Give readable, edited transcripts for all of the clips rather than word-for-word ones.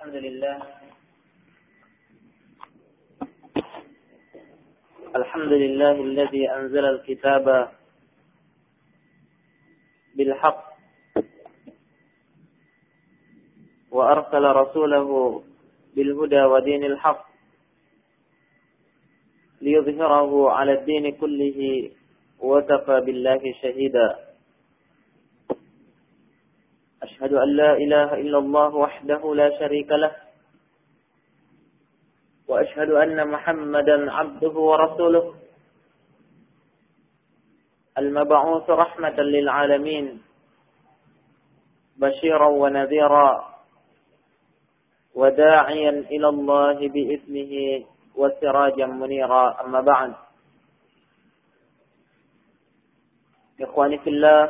الحمد لله الحمد لله الذي أنزل الكتاب بالحق وأرسل رسوله بالهدى ودين الحق ليظهره على الدين كله وكفى بالله شهيدا أشهد أن لا إله إلا الله وحده لا شريك له وأشهد أن محمدا عبده ورسوله المبعوث رحمة للعالمين بشيرا ونذيرا وداعيا إلى الله بإذنه وسراجا منيرا أما بعد إخواني في الله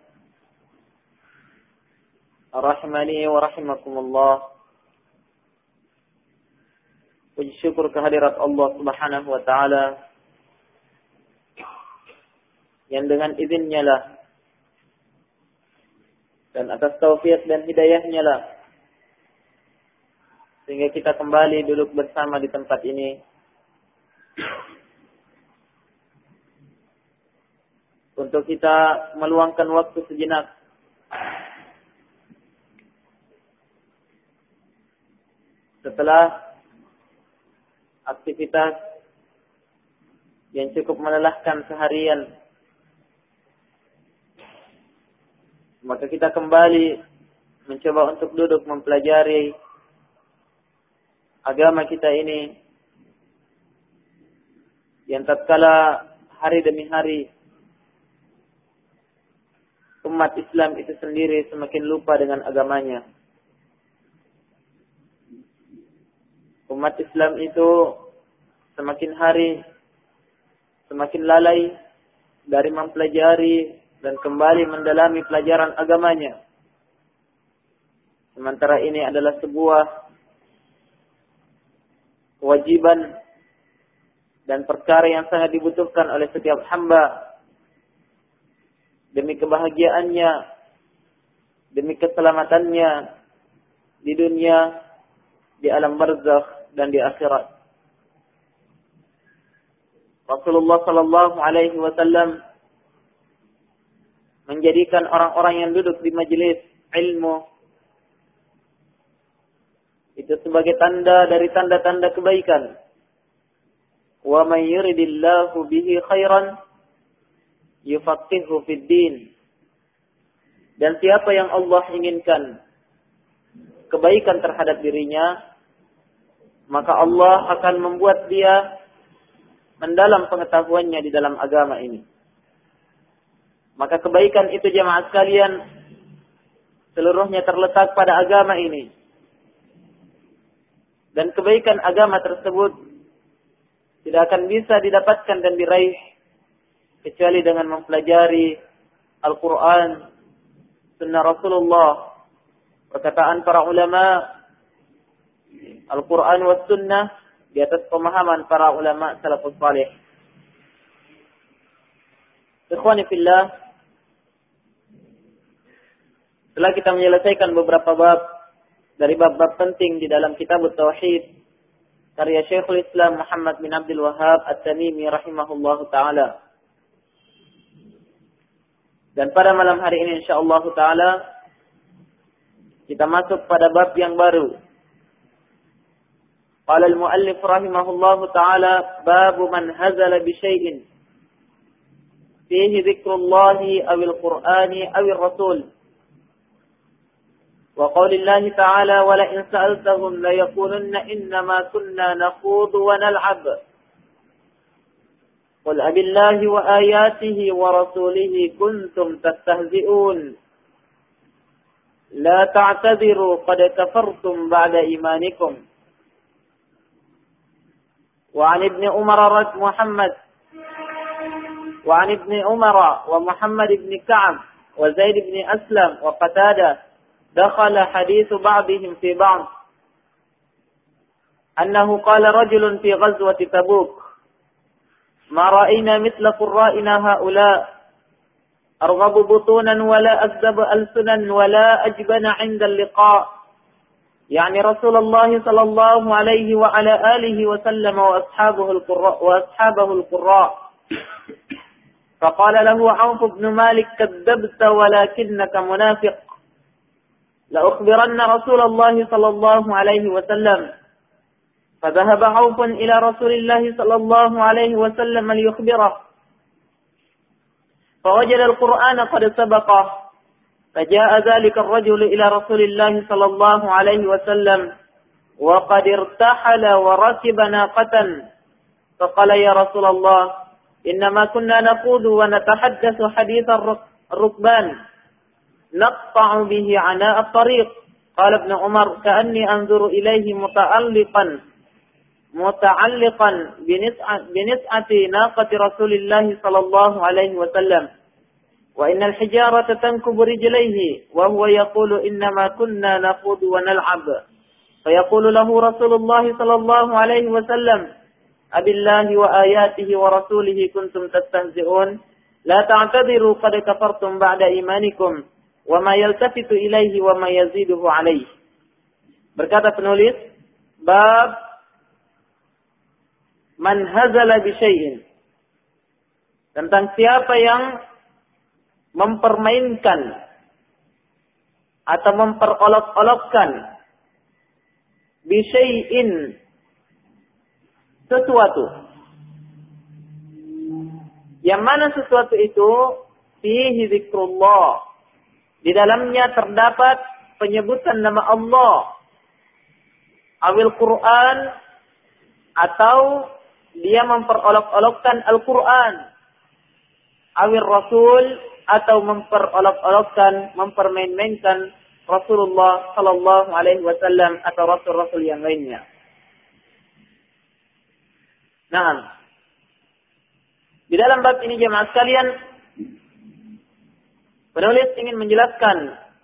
rahimani wa rahimakumullah. Puji syukur kehadirat Allah Subhanahu wa taala yang dengan izinnya lah dan atas taufik dan hidayahnya lah sehingga kita kembali duduk bersama di tempat ini untuk kita meluangkan waktu sejenak setelah aktivitas yang cukup melelahkan seharian, maka kita kembali mencoba untuk duduk mempelajari agama kita ini yang tatkala hari demi hari umat Islam itu sendiri semakin lupa dengan agamanya. Umat Islam itu semakin hari semakin lalai dari mempelajari dan kembali mendalami pelajaran agamanya. Sementara ini adalah sebuah kewajiban dan perkara yang sangat dibutuhkan oleh setiap hamba demi kebahagiaannya, demi keselamatannya di dunia, di alam barzakh dan di akhirat. Rasulullah sallallahu alaihi wasallam menjadikan orang-orang yang duduk di majelis ilmu itu sebagai tanda dari tanda-tanda kebaikan. Wa may yuridillahu bihi khairan yufaqihuhu fid din. Dan siapa yang Allah inginkan kebaikan terhadap dirinya, maka Allah akan membuat dia mendalam pengetahuannya di dalam agama ini. Maka kebaikan itu jemaah sekalian seluruhnya terletak pada agama ini. Dan kebaikan agama tersebut tidak akan bisa didapatkan dan diraih kecuali dengan mempelajari Al-Quran, Sunnah Rasulullah, perkataan para ulama, Al-Quran was Sunnah di atas pemahaman para ulama salafus salih. Ikhwani fillah, setelah kita menyelesaikan beberapa bab dari bab-bab penting di dalam kitab Tauhid karya Syekhul Islam Muhammad bin Abdul Wahhab At-Tamimi rahimahullahu taala. Dan pada malam hari ini insyaallah taala kita masuk pada bab yang baru. قال المؤلف رحمه الله تعالى باب من هزل بشيء فيه ذكر الله أو القرآن أو الرسول وقول الله تعالى ولئن سألتهم ليقولن إنما كنا نخوض ونلعب قل أب الله وآياته ورسوله كنتم تستهزئون لا تعتذروا قد كفرتم بعد إيمانكم وعن ابن عمر ومحمد بن كعب وزيد بن أسلم وقتادة دخل حديث بعضهم في بعض أنه قال رجل في غزوة تبوك ما رأينا مثل قرائنا هؤلاء أرغب بطونا ولا أكذب ألسنا ولا أجبن عند اللقاء يعني رسول الله صلى الله عليه وعلى آله وسلم وأصحابه القراء فقال له عوف بن مالك كذبت ولكنك منافق لأخبرن رسول الله صلى الله عليه وسلم فذهب عوف إلى رسول الله صلى الله عليه وسلم ليخبره فوجد القرآن قد سبقه فجاء ذلك الرجل إلى رسول الله صلى الله عليه وسلم وقد ارتحل وركب ناقة فقال يا رسول الله إنما كنا نخوض ونتحدث حديث الركبان نقطع به عناء الطريق. قال ابن عمر كأني أنظر إليه متعلقا بنسعة ناقة رسول الله صلى الله عليه وسلم وإن الحجارة تنكب رجليه وهو يقول إنما كنا نخوض ونلعب فيقول له رسول الله صلى الله عليه وسلم أبالله وآياته ورسوله كنتم تستهزئون لا تعتذروا قد كفرتم بعد إيمانكم وما يلتفت إليه وما يزيده عليه. Berkata penulis, bab man hazala bi syai'in, tentang siapa yang mempermainkan atau memperolok-olokkan bi syai'in, sesuatu yang mana sesuatu itu fihi zikrullah, di dalamnya terdapat penyebutan nama Allah, awil Quran, atau dia memperolok-olokkan Al-Quran, awil Rasul, atau memperolok-olokkan, mempermain-mainkan Rasulullah sallallahu alaihi wasallam atau rasul-rasul yang lainnya. Nah, di dalam bab ini jemaah sekalian, penulis ingin menjelaskan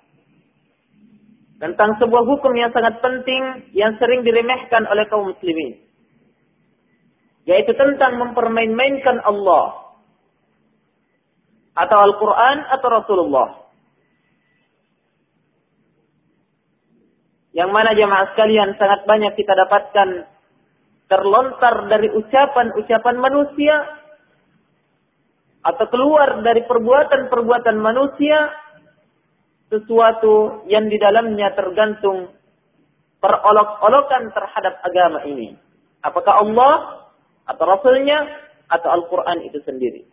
tentang sebuah hukum yang sangat penting yang sering diremehkan oleh kaum muslimin, yaitu tentang mempermain-mainkan Allah atau Al-Quran atau Rasulullah. Yang mana jemaah sekalian sangat banyak kita dapatkan terlontar dari ucapan-ucapan manusia atau keluar dari perbuatan-perbuatan manusia sesuatu yang di dalamnya tergantung perolok-olokan terhadap agama ini. Apakah Allah atau Rasulnya atau Al-Quran itu sendiri.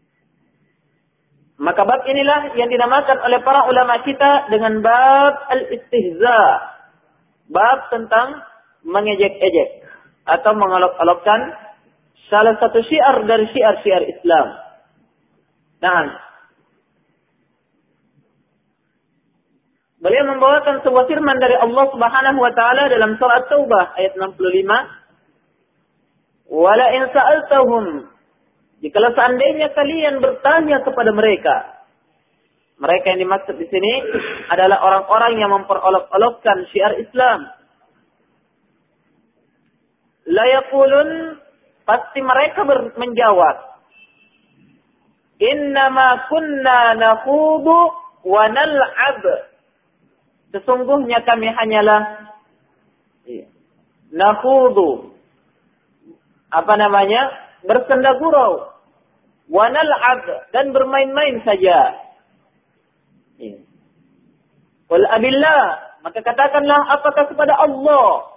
Maka bab inilah yang dinamakan oleh para ulama kita dengan bab al-istihza. Bab tentang mengejek-ejek atau mengolok-olokkan salah satu syiar dari syiar-syiar Islam. Nah, beliau membawakan sebuah firman dari Allah Subhanahu wa taala dalam surah Taubah ayat 65. Wala in sa'altahum, jikalau seandainya kalian bertanya kepada mereka. Mereka yang dimaksud di sini adalah orang-orang yang memperolok-olokkan syiar Islam. La yaqulun, pasti mereka menjawab, innama kunna nakhudu wa nal'ab. Sesungguhnya kami hanyalah nakhudu, bersenda gurau, wa nal'ab, dan bermain-main saja. Qul abillah, maka katakanlah apakah kepada Allah,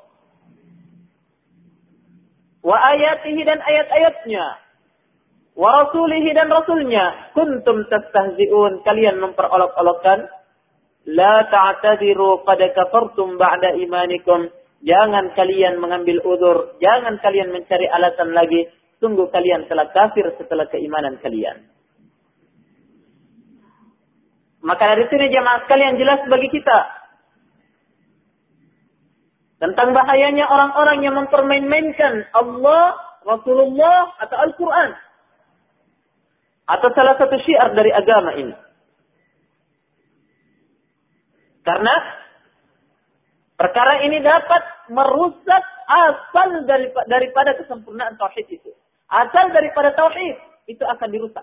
wa ayatihi, dan ayat-ayatnya, wa rasulihi, dan rasulnya, kuntum tastahzi'un, kalian memperolok-olokkan, la ta'tadiru qad kafartum ba'da imanikum, jangan kalian mengambil udzur, jangan kalian mencari alasan lagi, sungguh kalian telah kafir setelah keimanan kalian. Maka dari sini jemaah sekalian jelas bagi kita tentang bahayanya orang-orang yang mempermain-mainkan Allah, Rasulullah, atau Al-Quran, atau salah satu syiar dari agama ini. Karena perkara ini dapat merusak asal daripada kesempurnaan tauhid itu. Asal daripada tauhid itu akan dirusak.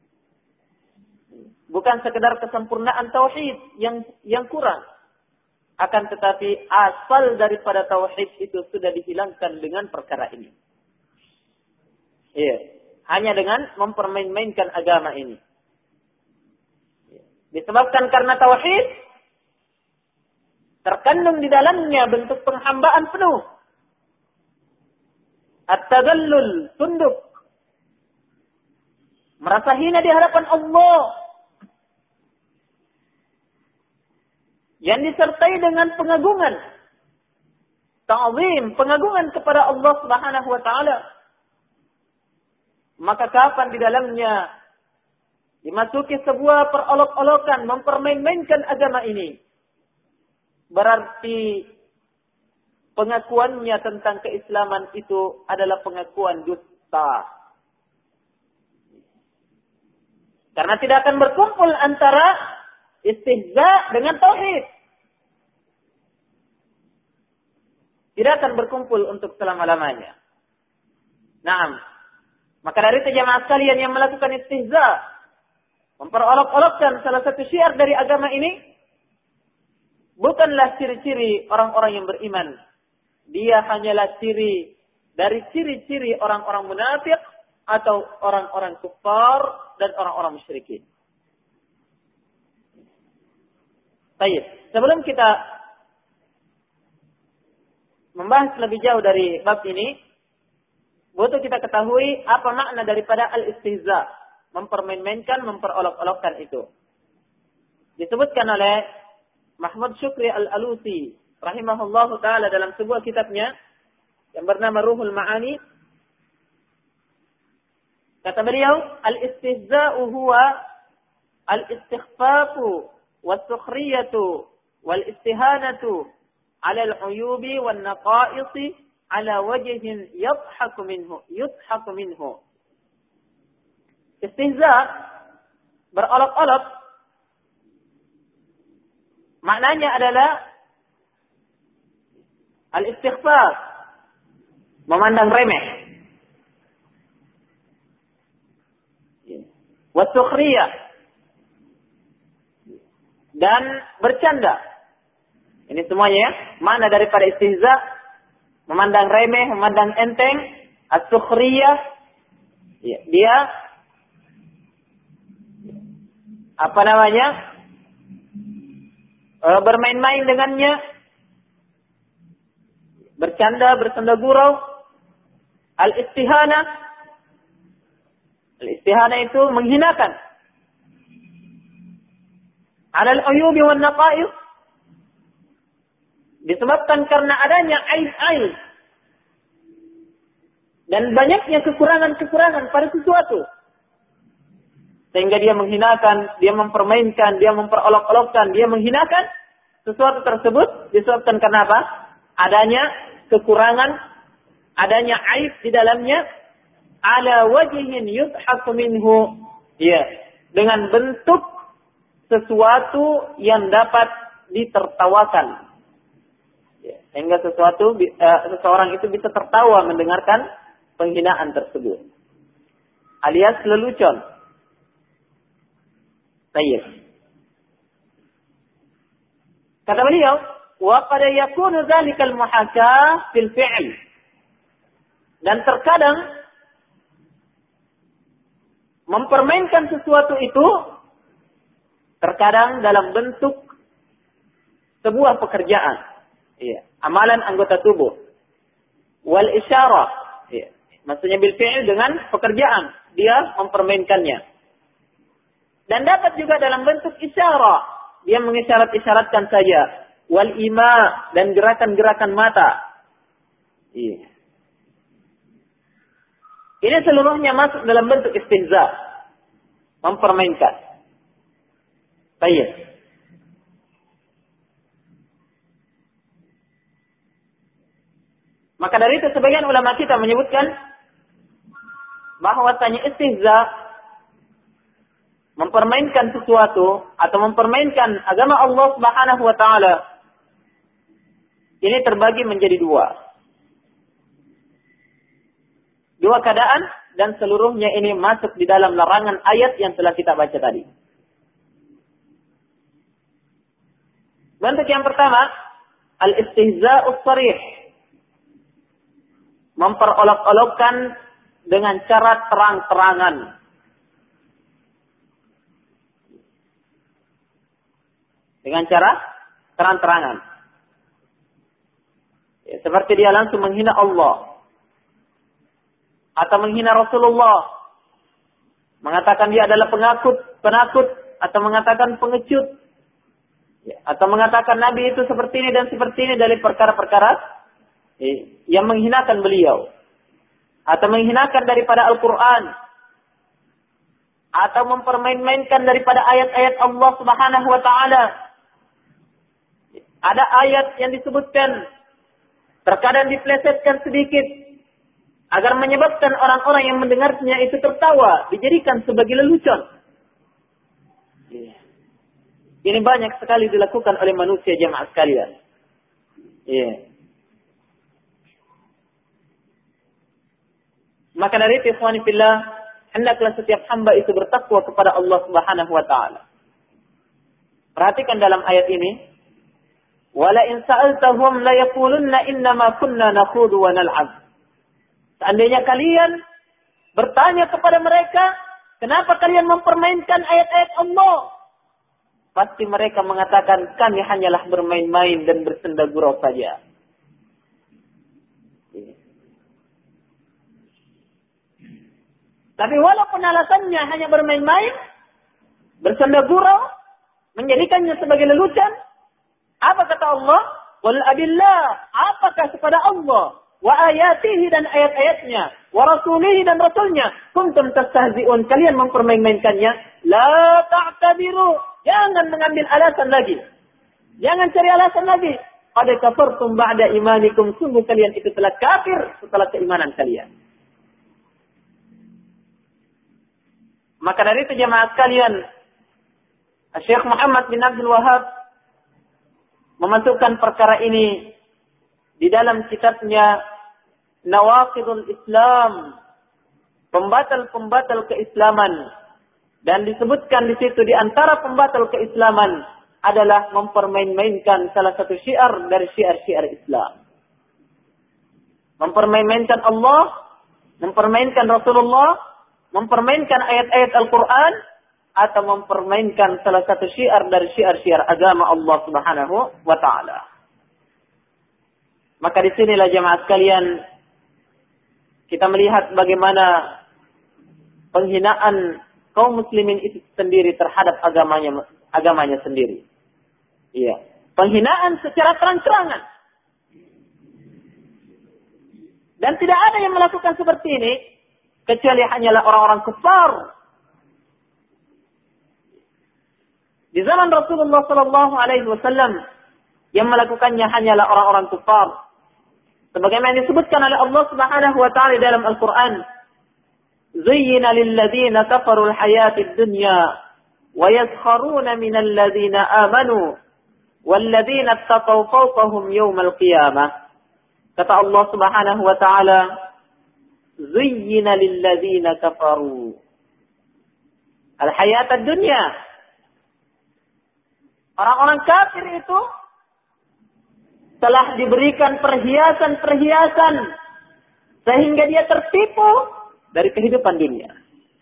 Bukan sekedar kesempurnaan tauhid yang kurang. Akan tetapi asal daripada tauhid itu sudah dihilangkan dengan perkara ini. Iya, hanya dengan mempermain-mainkan agama ini. Disebabkan karena tauhid terkandung di dalamnya bentuk penghambaan penuh. At-tadallul, tunduk. Merasa hina di hadapan Allah. Yang disertai dengan pengagungan. Ta'zim, pengagungan kepada Allah Subhanahu wa taala. Maka kapan di dalamnya dimasuki sebuah perolok-olokan, mempermain-mainkan agama ini, berarti pengakuannya tentang keislaman itu adalah pengakuan dusta. Karena tidak akan berkumpul antara istihza dengan tauhid. Tidak akan berkumpul untuk selama-lamanya. Naam. Maka dari itu jemaah sekalian yang melakukan istihza, memperolok-olokkan salah satu syiar dari agama ini, bukanlah ciri-ciri orang-orang yang beriman. Dia hanyalah ciri dari ciri-ciri orang-orang munafik atau orang-orang kufar dan orang-orang musyrikin. Baik, sebelum kita membahas lebih jauh dari bab ini, butuh kita ketahui apa makna daripada al-istihza, mempermain-mainkan, memperolok-olokkan itu. Disebutkan oleh Mahmud Syukri Al-Alusi rahimahullahu ta'ala dalam sebuah kitabnya yang bernama Ruhul Ma'ani. Kata beliau, al-istihza'u huwa al-istighfafu was-sukhriyatu wal-istihanatu ala al-uyubi wan-naqa'isi ala wajhin yadhaku minhu. Istihza, berolok-olok, maknanya adalah al-istighfar, memandang remeh. Was-sukhriyah, dan bercanda. Ini semuanya ya, makna daripada istihza, memandang remeh, memandang enteng. As-sukhriyah, ya, dia apa namanya? Bermain-main dengannya, bercanda, bersenda gurau. Al-istihana, al-istihana itu menghinakan. Alal uyubi wan naqa'is, disebabkan karena adanya aib-aib dan banyaknya kekurangan-kekurangan pada sesuatu, sehingga dia menghinakan, dia mempermainkan, dia memperolok-olokkan, dia menghinakan sesuatu tersebut. Disebabkan karena apa? Adanya kekurangan, adanya aib di dalamnya. Ala wajhin yudhaku minhu, ya, dengan bentuk sesuatu yang dapat ditertawakan, ya, sehingga seseorang itu bisa tertawa mendengarkan penghinaan tersebut, alias lelucon. Baik. Kata beliau, wa qad yakunu dzalikal muhakah fil fi'l, dan terkadang mempermainkan sesuatu itu terkadang dalam bentuk sebuah pekerjaan, ya, amalan anggota tubuh. Wal isyarah, ya, maksudnya bil fi'il, dengan pekerjaan dia mempermainkannya. Dan dapat juga dalam bentuk isyarah, dia mengisyarat-isyaratkan saja. Wal ima, dan gerakan-gerakan mata. Iya. Ini seluruhnya masuk dalam bentuk istihza, mempermainkan. Baik. Maka dari itu sebagian ulama kita menyebutkan bahwasanya istihza, mempermainkan sesuatu atau mempermainkan agama Allah Subhanahu wa taala, ini terbagi menjadi dua keadaan, dan seluruhnya ini masuk di dalam larangan ayat yang telah kita baca tadi. Bentuk yang pertama, al-istihza'us sharih. Memperolok-olokkan dengan cara terang-terangan. Dengan cara terang-terangan. Ya, seperti dia langsung menghina Allah. Atau menghina Rasulullah. Mengatakan dia adalah penakut. Atau mengatakan pengecut. Ya, atau mengatakan Nabi itu seperti ini dan seperti ini dari perkara-perkara yang menghinakan beliau. Atau menghinakan daripada Al-Quran. Atau mempermain-mainkan daripada ayat-ayat Allah Subhanahu wa ta'ala. Ada ayat yang disebutkan, terkadang diplesetkan sedikit, agar menyebabkan orang-orang yang mendengarnya itu tertawa, dijadikan sebagai lelucon. Ini banyak sekali dilakukan oleh manusia jemaah sekalian. Maka dari itu, ikhwani fillah, hendaklah setiap hamba itu bertakwa kepada Allah Subhanahu wa ta'ala. Perhatikan dalam ayat ini, wala in sa'altahum la yaqulunna innama kunna nakhudu wa nal'ab. Seandainya kalian bertanya kepada mereka, kenapa kalian mempermainkan ayat-ayat Allah? Pasti mereka mengatakan, kami hanyalah bermain-main dan bersenda gurau saja. Tapi walaupun alasannya hanya bermain-main, bersenda gurau, menjadikannya sebagai lelucon, apa kata Allah? Qul abillah, apakah kepada Allah, wa ayatihi dan ayat-ayatnya, wa rasulihi dan rasulnya, kuntum tastahzi'un, kalian mempermain-mainkannya, la ta'tabiru, jangan mengambil alasan lagi. Jangan cari alasan lagi. Qad kafartum ba'da imanikum, sungguh kalian itu telah kafir setelah keimanan kalian. Maka dari itu jemaah sekalian, Syekh Muhammad bin Abdul Wahhab memasukkan perkara ini di dalam kitabnya Nawaqidul Islam, pembatal-pembatal keislaman, dan disebutkan di situ di antara pembatal keislaman adalah mempermain-mainkan salah satu syiar dari syiar-syiar Islam. Mempermain-mainkan Allah, mempermainkan Rasulullah, mempermainkan ayat-ayat Al-Quran, atau mempermainkan salah satu syiar dari syiar-syiar agama Allah Subhanahu wa ta'ala. Maka disinilah jemaah sekalian, kita melihat bagaimana penghinaan kaum muslimin itu sendiri terhadap agamanya sendiri. Iya, penghinaan secara terang-terangan. Dan tidak ada yang melakukan seperti ini kecuali hanyalah orang-orang kufar. Di zaman Rasulullah sallallahu alaihi wasallam yang melakukannya hanyalah orang-orang kufar. Sebagaimana disebutkan oleh Allah Subhanahu wa taala dalam Al-Qur'an, "Zuyyina lil ladzina kafaru al-hayatid dunya wa yaskharuna minal ladzina amanu wal ladzina ittaqaw fawqahum yawmal qiyamah." Kata Allah Subhanahu wa taala, "Zuyyina lil ladzina kafaru al-hayatad dunya." Orang-orang kafir itu telah diberikan perhiasan-perhiasan sehingga dia tertipu dari kehidupan dunia.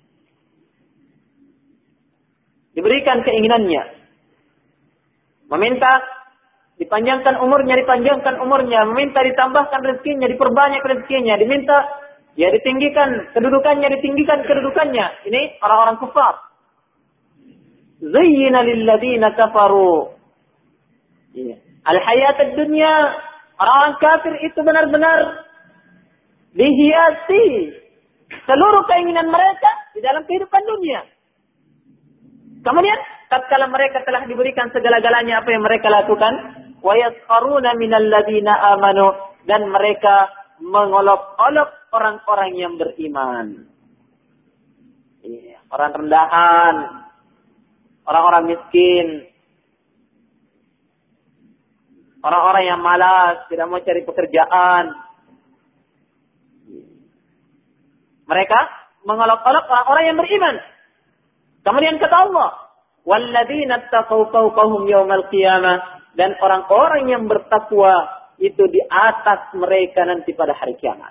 Diberikan keinginannya. Meminta dipanjangkan umurnya, meminta ditambahkan rezekinya, diperbanyak rezekinya, diminta ya ditinggikan kedudukannya. Ini orang-orang kafir. Zayyina lil ladzina kafaru al-hayat ad-dunya. Orang kafir itu benar-benar dihiasi seluruh keinginan mereka di dalam kehidupan dunia. Kemudian tatkala mereka telah diberikan segala-galanya, apa yang mereka lakukan? Wa yaskharuna minal ladzina amanu, dan mereka mengolok-olok orang-orang yang beriman. Orang rendahan, orang-orang miskin, orang-orang yang malas, tidak mau cari pekerjaan. Mereka mengolok-olok orang-orang yang beriman. Kemudian kata Allah, "Walladzina ittaqaw fawqahum yawmal qiyamah," dan orang-orang yang bertakwa itu di atas mereka nanti pada hari kiamat.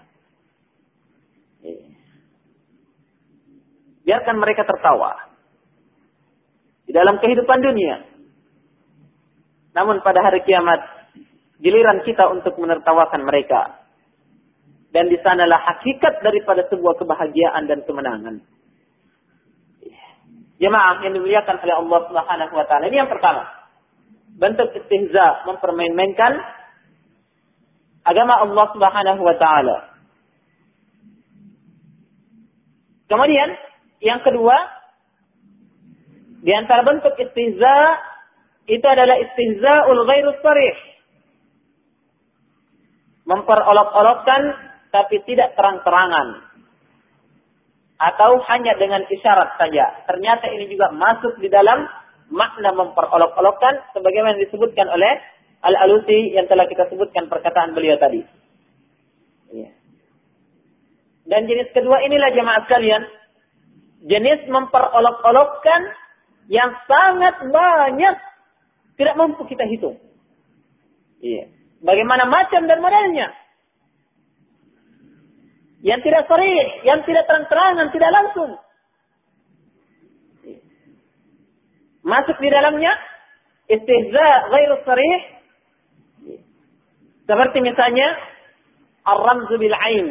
Biarkan mereka tertawa di dalam kehidupan dunia. Namun pada hari kiamat, giliran kita untuk menertawakan mereka. Dan di sanalah hakikat daripada sebuah kebahagiaan dan kemenangan. Jemaah yang dimuliakan oleh Allah Subhanahu wa taala. Ini yang pertama. Bentuk istihza, mempermain-mainkan agama Allah Subhanahu wa taala. Kemudian yang kedua, di antara bentuk istihza itu adalah istihza'ul ghairu sharih. Memperolok-olokkan tapi tidak terang-terangan. Atau hanya dengan isyarat saja. Ternyata ini juga masuk di dalam makna memperolok-olokkan sebagaimana disebutkan oleh Al-Alusi yang telah kita sebutkan perkataan beliau tadi. Dan jenis kedua inilah jemaah sekalian, jenis memperolok-olokkan yang sangat banyak tidak mampu kita hitung. Bagaimana macam dan modelnya. Yang tidak sharih, yang tidak terang-terangan, tidak langsung. Masuk di dalamnya istihza ghairu sharih. Seperti misalnya ar-ramzu bil ain.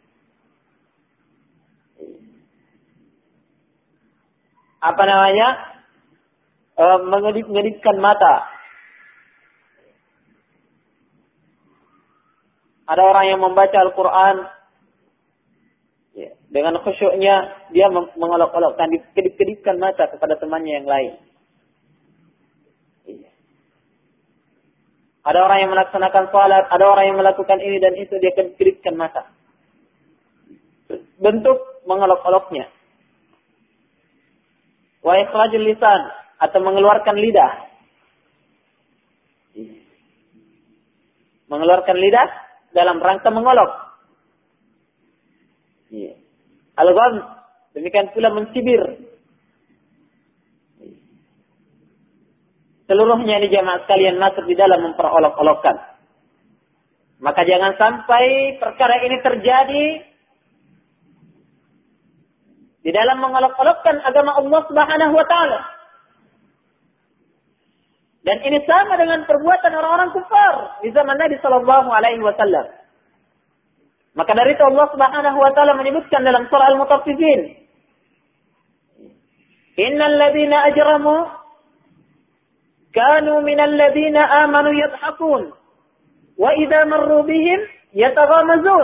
Apa namanya? Mengedip-ngedipkan mata. Ada orang yang membaca Al-Quran dengan khusyuknya, dia mengolok-olokkan, kedip-kedipkan mata kepada temannya yang lain. Ada orang yang melaksanakan salat, ada orang yang melakukan ini dan itu, dia kedip-kedipkan mata. Bentuk mengolok-oloknya. Wa ikhrajul lisan, atau mengeluarkan lidah. Mengeluarkan lidah dalam rangka mengolok. Al-gham, demikian pula mencibir. Seluruhnya ini jemaah sekalian masuk di dalam memperolok-olokkan. Maka jangan sampai perkara ini terjadi di dalam mengolok-olokkan agama Allah Subhanahu wa taala. Dan ini sama dengan perbuatan orang-orang kufar di zaman Nabi sallallahu alaihi wasallam. Maka dari itu Allah Subhanahu wa taala menyebutkan dalam surah Al-Mutaffifin, "Innal ladzina ajramu kanu minal ladzina amanu yadhhakun wa idza marru bihim yataghamazun."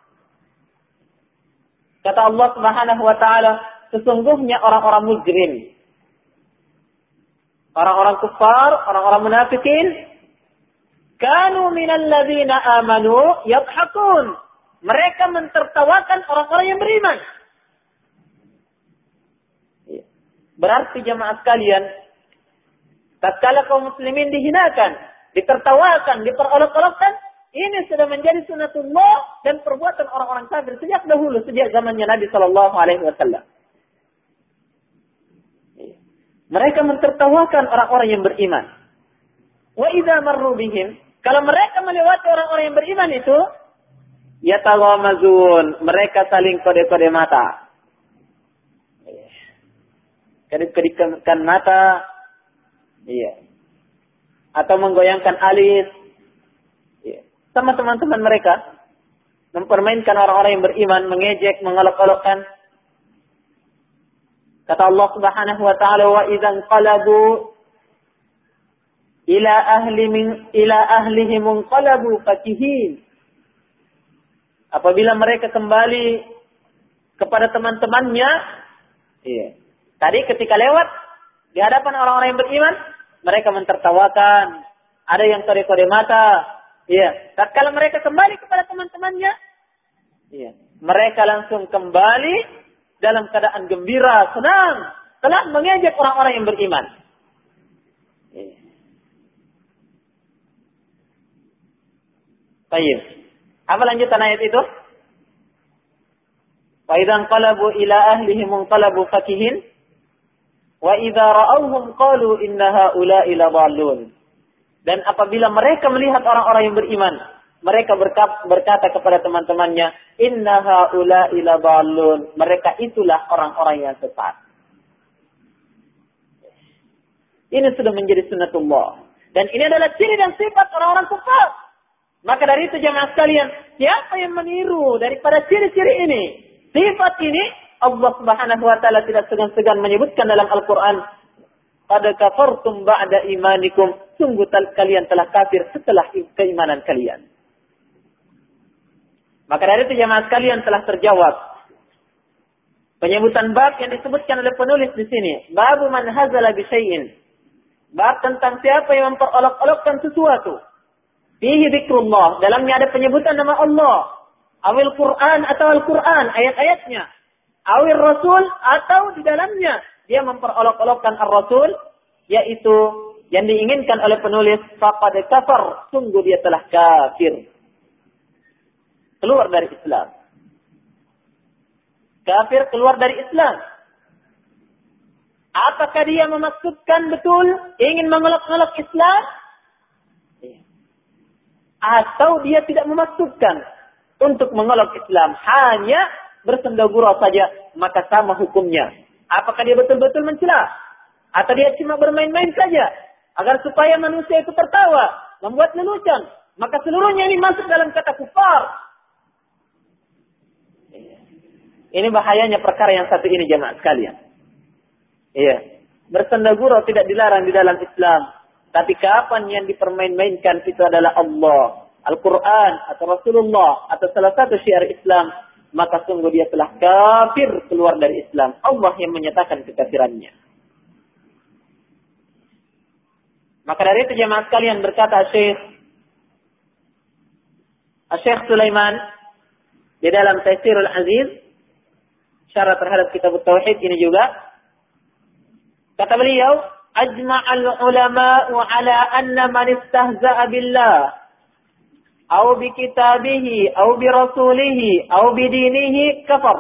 Kata Allah Subhanahu wa taala, sesungguhnya orang-orang mujrim, orang-orang kufar, orang-orang munafikin, kanu minal ladzina amanu yadhhakun. Mereka mentertawakan orang-orang yang beriman. Berarti jemaah sekalian, tatkala kaum muslimin dihinakan, ditertawakan, diperolok-olokkan, ini sudah menjadi sunatullah dan perbuatan orang-orang kafir sejak dahulu, sejak zamannya Nabi sallallahu alaihi wasallam. Mereka mentertawakan orang-orang yang beriman. Wa idza marru bihim, kalau mereka melewati orang-orang yang beriman itu, yataghamazun, mereka saling kode-kode mata. Kedip-kedipkan mata. Atau menggoyangkan alis. Sama teman-teman mereka. Mempermainkan orang-orang yang beriman, mengejek, mengolok-olokkan. Kata Allah Subhanahu wa taala, wa idzan qalabu ila ahlihim qalabu fakihin. Apabila mereka kembali kepada teman-temannya, tadi ketika lewat di hadapan orang-orang yang beriman, mereka mentertawakan, ada yang kode-kode mata. Tatkala mereka kembali kepada teman-temannya, mereka langsung kembali dalam keadaan gembira, senang, telah mengejek orang-orang yang beriman. Baik. Apa lanjutan ayat itu? Wa idzan qalabu ila ahlihim qalabu fakihin wa idza ra'awhum qalu inna haula'i ladallun. Dan apabila mereka melihat orang-orang yang beriman, mereka berkata kepada teman-temannya, inna haula'i ladallun. Mereka itulah orang-orang yang sesat. Ini sudah menjadi sunnatullah. Dan ini adalah ciri dan sifat orang-orang kufar. Maka dari itu jemaah sekalian, siapa yang meniru daripada ciri-ciri ini, sifat ini, Allah Subhanahu wa taala tidak segan-segan menyebutkan dalam Al-Qur'an, qad kafartum ba'da imanikum, sungguh kalian telah kafir setelah keimanan kalian. Maka dari itu jemaah sekalian telah terjawab penyebutan bab yang disebutkan oleh penulis di sini, babu man hazala bi syai'in. Bab tentang siapa yang memperolok-olokkan sesuatu. Fihi dzikrullah, dalamnya ada penyebutan nama Allah. Awil Quran atau Al-Quran, ayat-ayatnya. Awil Rasul atau di dalamnya dia memperolok-olokkan Ar-Rasul, yaitu yang diinginkan oleh penulis, faqad kafar, sungguh dia telah kafir. Keluar dari Islam. Kafir keluar dari Islam. Apakah dia memaksudkan betul ingin mengolok-olok Islam? Atau dia tidak memaksudkan untuk mengolok Islam, hanya bersendagurau saja, maka sama hukumnya. Apakah dia betul-betul mencela? Atau dia cuma bermain-main saja agar supaya manusia itu tertawa, membuat lelucon? Maka seluruhnya ini masuk dalam kata kufar. Ini bahayanya perkara yang satu ini jemaah sekalian. Iya, bersendagurau tidak dilarang di dalam Islam. Tapi kapan yang dipermain-mainkan itu adalah Allah, Al-Quran, atau Rasulullah, atau salah satu syiar Islam, maka sungguh dia telah kafir keluar dari Islam. Allah yang menyatakan kekafirannya. Maka dari itu jemaah sekalian berkata Syekh Sulaiman di dalam Taisirul Aziz, syarah terhadap kitab Tauhid ini juga, kata beliau, ajma'al ulama'u ala anna man istahza'a billah aw bi kitabihi aw bi rasulihi aw bi dinihi kafar.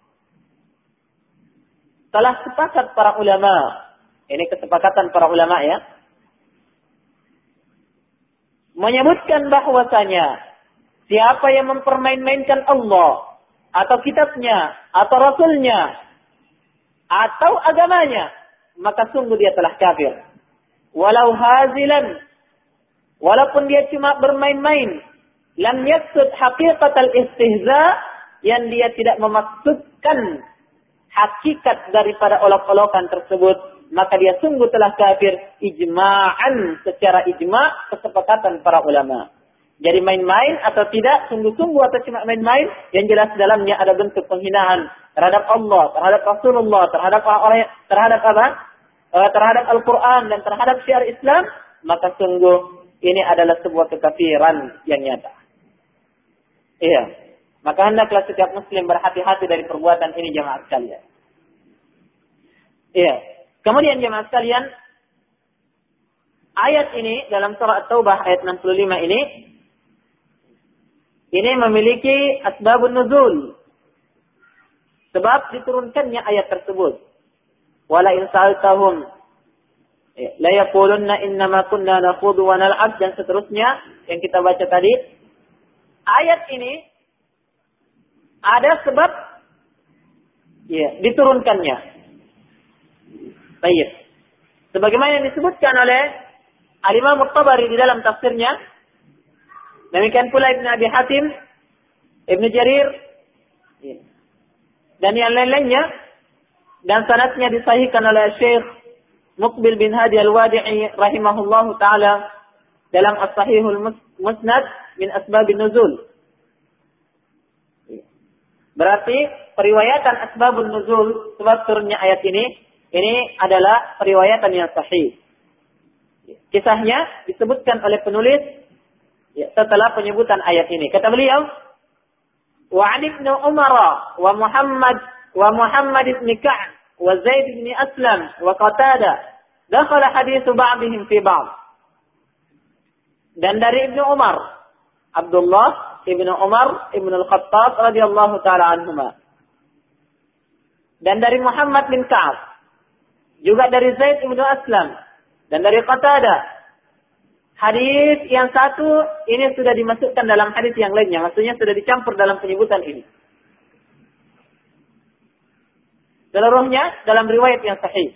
Telah sepakat para ulama, ini kesepakatan para ulama ya, menyebutkan bahwasanya siapa yang mempermain-mainkan Allah atau kitabnya atau rasulnya atau agamanya, maka sungguh dia telah kafir. Walau hazilan, walaupun dia cuma bermain-main, lam yaksud haqiqatal istihza, yang dia tidak memaksudkan hakikat daripada olok-olokan tersebut, maka dia sungguh telah kafir ijma'an, secara ijma' kesepakatan para ulama. Jadi main-main atau tidak, sungguh-sungguh atau cuma main-main, yang jelas dalamnya ada bentuk penghinaan terhadap Allah, terhadap Rasulullah, terhadap orang, terhadap Al-Quran dan terhadap syiar Islam, maka sungguh ini adalah sebuah kekafiran yang nyata. Iya. Maka hendaklah setiap muslim berhati-hati dari perbuatan ini jemaah sekalian. Iya. Kemudian jemaah sekalian, ayat ini dalam surah At-Taubah ayat 65 ini memiliki asbabun nuzul. Sebab diturunkannya ayat tersebut. Wala in sa'altahum la yaqulunna innama kunna nakhudhu wa nal'ab, dan seterusnya yang kita baca tadi. Ayat ini ada sebab ya diturunkannya. Baik. Sebagaimana yang disebutkan oleh Al-Imam At-Tabari di dalam tafsirnya, demikian pula Ibn Abi Hatim, Ibn Jarir, dan yang lain-lainnya, dan sanadnya disahihkan oleh Syekh Muqbil bin Hadi Al-Wadi'i rahimahullahu ta'ala dalam As-Sahihul Musnad min Asbabin Nuzul. Berarti periwayatan Asbabun Nuzul, sebab turunnya ayat ini adalah periwayatan yang sahih. Kisahnya disebutkan oleh penulis setelah penyebutan ayat ini. Kata beliau, wa 'an Ibnu Umar wa Muhammad ibn Ka'b wa Zaid bin Aslam wa Qatada dakhala hadits ba'dihim fi ba'd. Dan dari Ibnu Umar, Abdullah Ibnu Umar Ibnu Al-Khattab radhiyallahu taala anhuma. Dan dari Muhammad bin Ka'b, juga dari Zaid bin Aslam, dan dari Qatada, hadis yang satu ini sudah dimasukkan dalam hadis yang lainnya. Maksudnya sudah dicampur dalam penyebutan ini. Seluruhnya dalam riwayat yang sahih.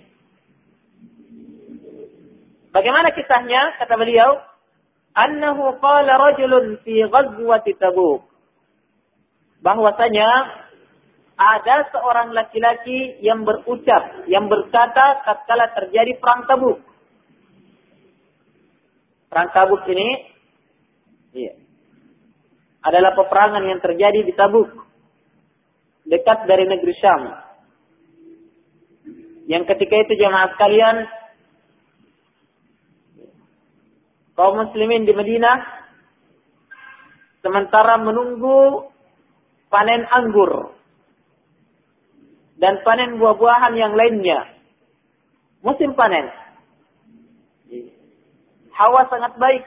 Bagaimana kisahnya? Kata beliau, annahu qala rajulun fi ghazwati Tabuk. Bahwasanya ada seorang laki-laki yang berucap, yang berkata tatkala terjadi perang Tabuk. Perang Tabuk ini adalah peperangan yang terjadi di Tabuk, dekat dari negeri Syam. Yang ketika itu jemaah sekalian, kaum muslimin di Madinah sementara menunggu panen anggur dan panen buah-buahan yang lainnya. Musim panen. Hawa sangat baik.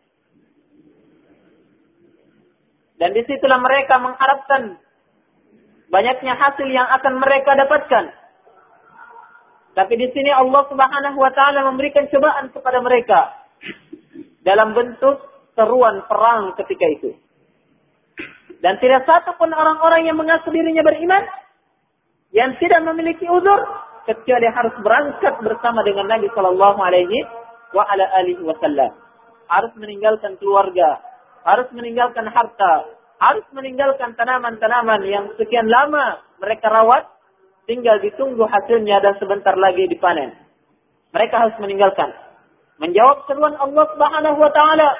Dan disitulah mereka mengharapkan banyaknya hasil yang akan mereka dapatkan. Tapi di sini Allah Subhanahu wa taala memberikan cobaan kepada mereka dalam bentuk seruan perang ketika itu. Dan tidak satu pun orang-orang yang mengaku dirinya beriman yang tidak memiliki uzur kecuali harus berangkat bersama dengan Nabi sallallahu alaihi wasallam. Harus meninggalkan keluarga, harus meninggalkan harta, harus meninggalkan tanaman-tanaman yang sekian lama mereka rawat, tinggal ditunggu hasilnya dan sebentar lagi dipanen. Mereka harus meninggalkan. Menjawab seruan Allah Subhanahu wa taala.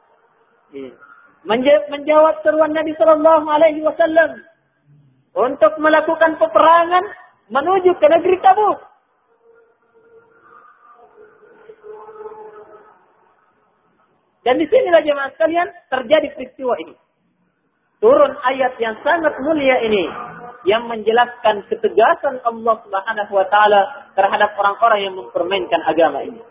Menjawab seruan Nabi sallallahu alaihi wasallam untuk melakukan peperangan menuju ke negeri Tabuk. Dan di sinilah jemaah sekalian terjadi peristiwa ini. Turun ayat yang sangat mulia ini yang menjelaskan ketegasan Allah Subhanahu wa taala terhadap orang-orang yang mempermainkan agama ini.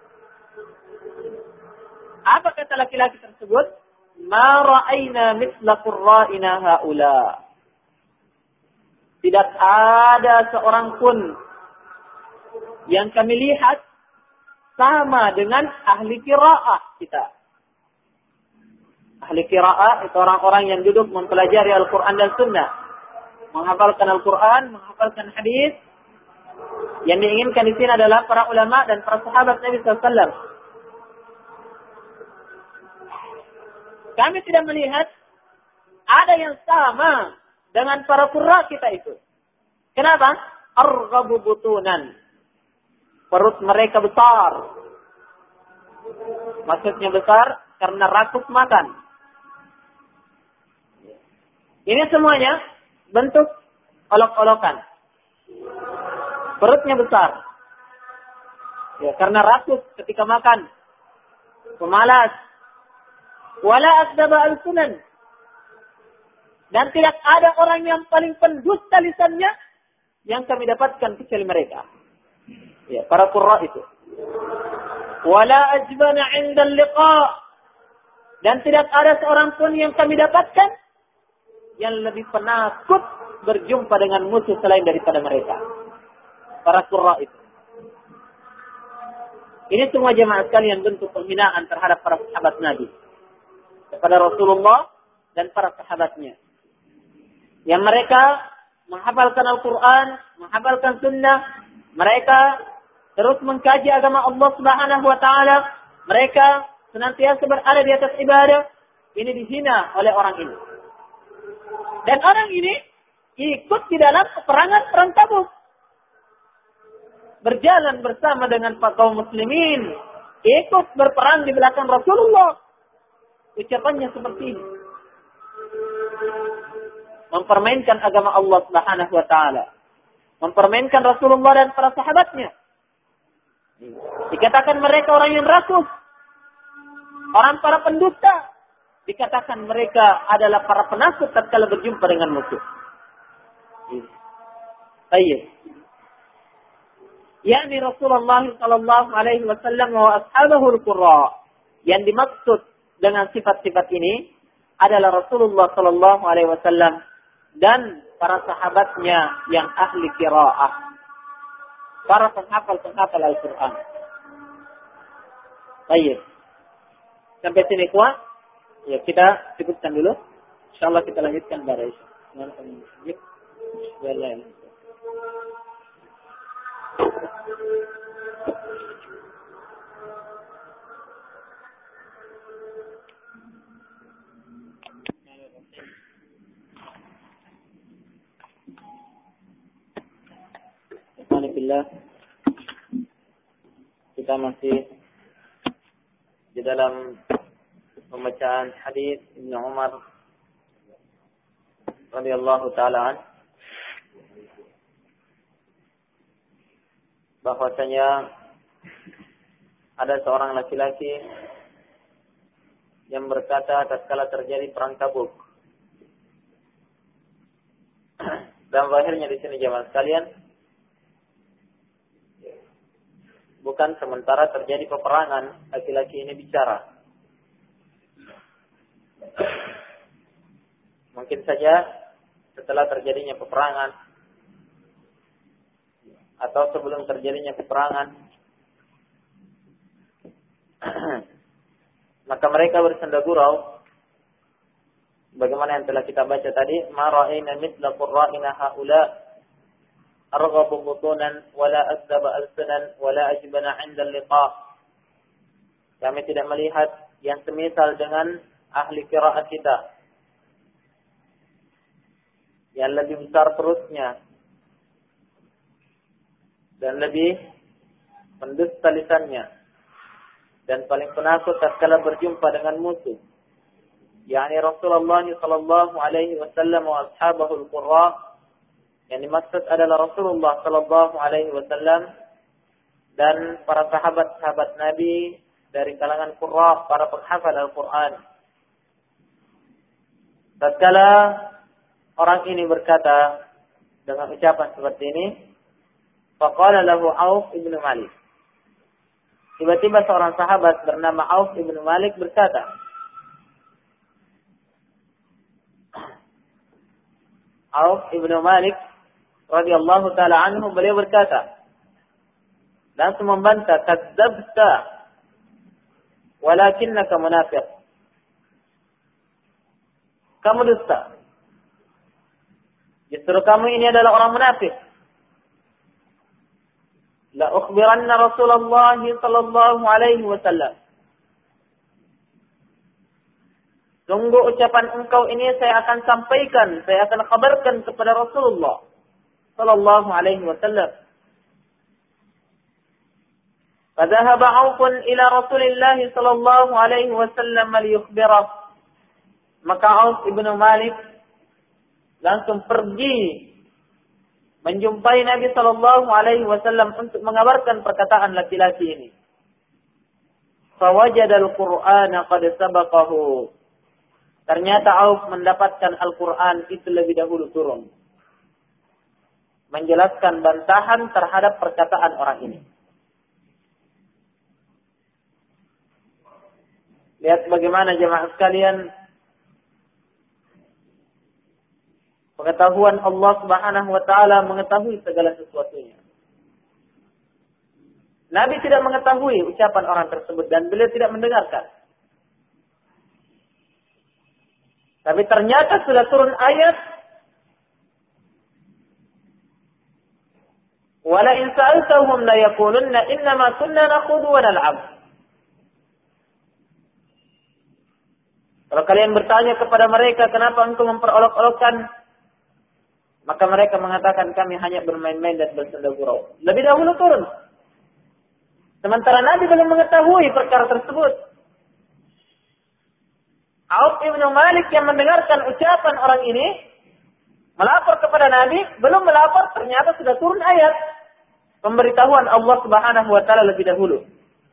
Apa kata laki-laki tersebut? Ma ra'ayna mithla qurra'ina haula. Tidak ada seorang pun yang kami lihat sama dengan ahli qiraah kita. Ahli qiraah itu orang-orang yang duduk mempelajari Al-Quran dan Sunnah, menghafalkan Al-Quran, menghafalkan hadis. Yang diinginkan di sini adalah para ulama dan para sahabat Nabi SAW. Kami tidak melihat ada yang sama dengan para qurra kita itu. Kenapa? Arghabu butunan. Perut mereka besar. Maksudnya besar karena rakus makan. Ini semuanya bentuk olok-olokan. Perutnya besar. Ya, karena rakus ketika makan. Pemalas. Wala asdaba al-sunan. Dan tidak ada orang yang paling pendusta lisannya yang kami dapatkan kecuali mereka. Ya, para qurra itu. Wala ajbana 'inda al-liqa. Dan tidak ada seorang pun yang kami dapatkan yang lebih penakut berjumpa dengan musuh selain daripada mereka. Para qurra itu. Ini semua jemaah sekalian bentuk penghinaan terhadap para sahabat Nabi. Kepada Rasulullah dan para sahabatnya. Yang mereka menghafalkan Al-Quran, menghafalkan Sunnah. Mereka terus mengkaji agama Allah Subhanahu wa ta'ala. Mereka senantiasa berada di atas ibadah. Ini dihina oleh orang ini. Dan orang ini ikut di dalam peperangan perang Tabuk. Berjalan bersama dengan kaum muslimin. Ikut berperang di belakang Rasulullah. Ucapannya seperti ini. Mempermainkan agama Allah Subhanahu wa ta'ala. Mempermainkan Rasulullah dan para sahabatnya. Dikatakan mereka orang yang rakus. Orang para pendusta. Dikatakan mereka adalah para penakut tatkala berjumpa dengan musuh. Baik. yakni Rasulullah sallallahu alaihi wasallam wa ashabahu al-qurra. Yang dimaksud dengan sifat-sifat ini adalah Rasulullah sallallahu alaihi wasallam dan para sahabatnya yang ahli qiraah. Para penghafal Al-Qur'an. Baik. Sampai sini kuat? Ya, kita cukupkan dulu. Insyaallah kita lanjutkan pada Isya. Bismillahirrahmanirrahim. Alhamdulillah, kita masih di dalam pembacaan hadis Ibnu Umar radhiyallahu taala bahwasanya ada seorang laki-laki yang berkata tatkala terjadi perang Tabuk. Dan akhirnya di sini jemaah sekalian, bukan sementara terjadi peperangan, laki-laki ini bicara. Mungkin saja setelah terjadinya peperangan atau sebelum terjadinya peperangan, maka mereka bersenda gurau. Bagaimana yang telah kita baca tadi, ma ra'ayna mithla qurra'ina haula arghabu butunan wala asdaba alsanan wala ajbana 'inda al-liqa. Kami tidak melihat yang semisal dengan ahli qiraat kita, yang lebih besar perutnya dan lebih pendusta lisannya dan paling penakut tatkala berjumpa dengan musuh, yakni Rasulullah sallallahu alaihi wasallam wa ashabahu al-qurra. Yang dimaksud adalah Rasulullah sallallahu alaihi wasallam dan para sahabat-sahabat Nabi dari kalangan qurra, para penghafal Al-Qur'an. Tatkala orang ini berkata dengan ucapan seperti ini, faqala lahu Auf ibn Malik. Tiba-tiba seorang sahabat bernama Auf ibn Malik berkata, Auf ibn Malik radhiyallahu taala anhu, beliau berkata, langsung membantah, kadzabta walakinnaka munafiq. Kamu dusta. Justru kamu ini adalah orang munafik. La ukhbiranna Rasulullah sallallahu alaihi wasallam. Sungguh ucapan engkau ini saya akan sampaikan, saya akan kabarkan kepada Rasulullah sallallahu alaihi wasallam. Fadhahaba Aufun ila Rasulillah sallallahu alaihi wasallam liyukhbirah. Maka Auf ibn Malik langsung pergi menjumpai Nabi sallallahu alaihi wasallam untuk mengabarkan perkataan laki-laki ini. Fawajada al-Qur'ana qad sabaqahu. Ternyata Auf mendapatkan Al-Qur'an itu lebih dahulu turun, menjelaskan bantahan terhadap perkataan orang ini. Lihat bagaimana jemaah sekalian, pengetahuan Allah Subhanahu wa taala mengetahui segala sesuatunya. Nabi tidak mengetahui ucapan orang tersebut dan beliau tidak mendengarkan. Tapi ternyata sudah turun ayat, wala in sa'altahum la yaqulunna innama kunna nakhudhu wa nal'ab. Kalau kalian bertanya kepada mereka, kenapa engkau memperolok-olokkan, maka mereka mengatakan kami hanya bermain-main dan bersenda gurau. Lebih dahulu turun. Sementara Nabi belum mengetahui perkara tersebut. Auf ibn Malik yang mendengarkan ucapan orang ini melapor kepada Nabi, belum melapor ternyata sudah turun ayat pemberitahuan Allah Subhanahu wa taala lebih dahulu.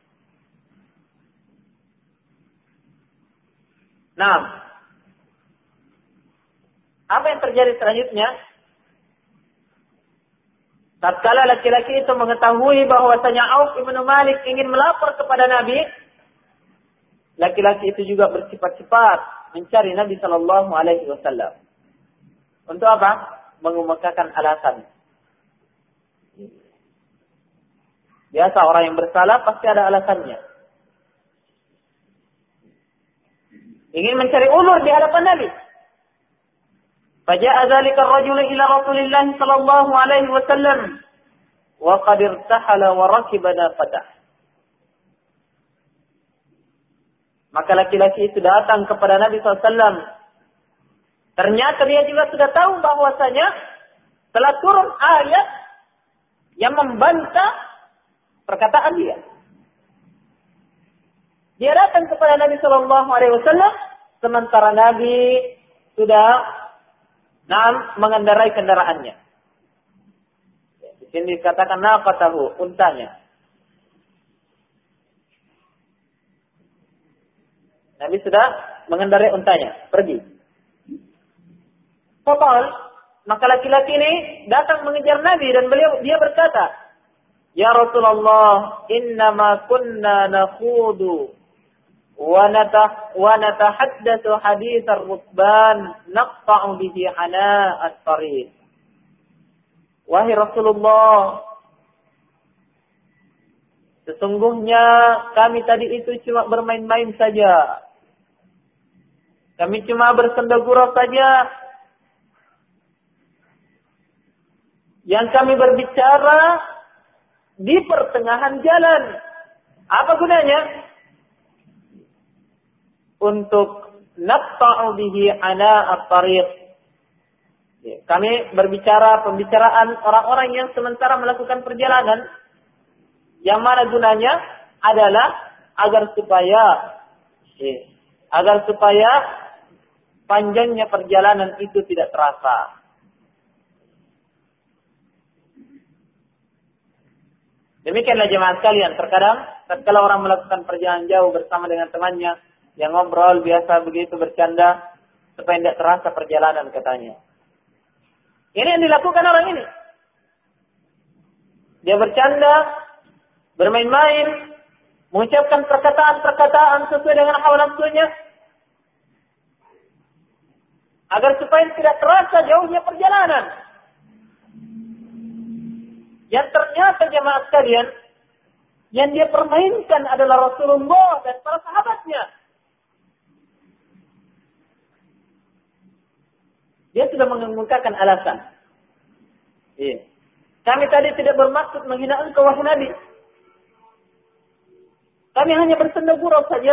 Nah, apa yang terjadi selanjutnya? Tatkala laki-laki itu mengetahui bahwasanya Auf ibn Malik ingin melapor kepada Nabi, laki-laki itu juga bercepat-cepat mencari Nabi sallallahu alaihi wasallam. Untuk apa? Mengemukakan alasan. Biasa orang yang bersalah pasti ada alasannya. ingin mencari ulur di hadapan Nabi. Faja'a dzalika ar-rajulu ila Rasulillah sallallahu alaihi wasallam wa qad irtahala wa rakiba naqatah. Maka laki-laki itu datang kepada Nabi SAW. Ternyata dia juga sudah tahu bahwasanya telah turun ayat yang membantah perkataan dia. Dia datang kepada Nabi SAW, sementara Nabi sudah mengendarai kendaraannya. Di sini dikatakan naqatahu, untanya. Nabi sudah mengendarai untanya, pergi. Faqal, maka laki-laki ini datang mengejar Nabi dan dia berkata, "Ya Rasulullah, innama kunna nakhudu wa natahaddatsu hadits ar-rukban naqta'u bihi ana at-tariq." Wahai Rasulullah, sesungguhnya kami tadi itu cuma bermain-main saja. Kami cuma bersenda gurau saja. Yang kami berbicara di pertengahan jalan. Apa gunanya? Untuk naqta'u bihi ana at-tariq. Kami berbicara pembicaraan orang-orang yang sementara melakukan perjalanan. Yang mana gunanya adalah agar supaya panjangnya perjalanan itu tidak terasa. Demikianlah jemaah sekalian, terkadang tatkala orang melakukan perjalanan jauh bersama dengan temannya, yang ngobrol biasa begitu bercanda supaya tidak terasa perjalanan katanya. Ini yang dilakukan orang ini. Dia bercanda, bermain-main, mengucapkan perkataan-perkataan sesuai dengan hawa nafsunya, agar supaya tidak terasa jauhnya perjalanan. Yang ternyata jemaah sekalian, yang dia permainkan adalah Rasulullah dan para sahabatnya. Dia sudah mengemukakan alasan. Iya. Kami tadi tidak bermaksud menghina engkau wahai Nabi. Kami hanya bersenda gurau saja.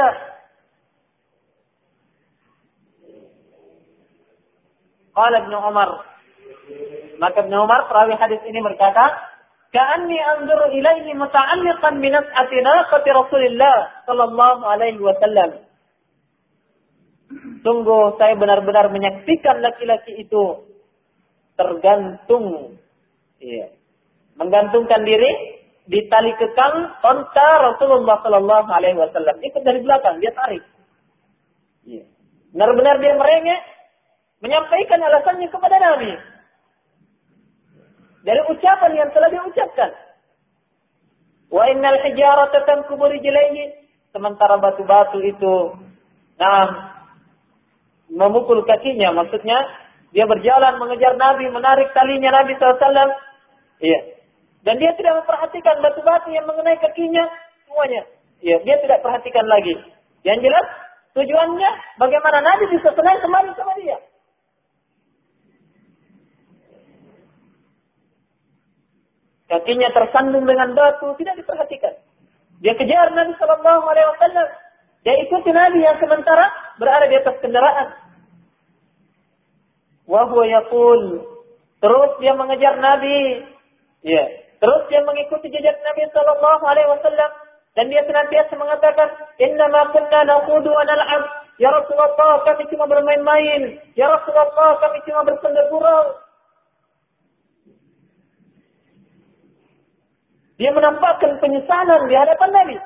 Qala Ibnu Umar. Maka Ibnu Umar perawi hadis ini berkata, "Ka'anni anzuru ilaihi muta'alliqan bi nas'ati naqati Rasulillah sallallahu alaihi wasallam." Sungguh saya benar-benar menyaksikan laki-laki itu tergantung, menggantungkan diri di tali kekang onta Rasulullah sallallahu alaihi wasallam. Ikut dari belakang, dia tarik. Benar-benar dia merengek, menyampaikan alasannya kepada Nabi. Dari ucapan yang telah diucapkan. Wa innal hijarata tankubu rijlaihi. Sementara batu-batu itu memukul kakinya. Maksudnya dia berjalan mengejar Nabi, menarik talinya Nabi SAW. Iya. Dan dia tidak memperhatikan batu-batu yang mengenai kakinya semuanya. Iya, dia tidak perhatikan lagi. Yang jelas tujuannya bagaimana Nabi bisa senang kembali sama dia. Kakinya tersandung dengan batu, tidak diperhatikan. Dia kejar Nabi Sallallahu Alaihi Wasallam. Dia ikuti Nabi yang sementara berada di atas kendaraan. Wa huwa yaqul, terus dia mengejar Nabi. Ya, terus dia mengikuti jejak Nabi Sallallahu Alaihi Wasallam dan dia senantiasa mengatakan, "Inna ma kunna nakhudu wa nal'ab." Ya Rasulullah, kami cuma bermain-main. Ya Rasulullah, kami cuma bersenda gurau. Dia menampakkan penyesalan di hadapan Nabi.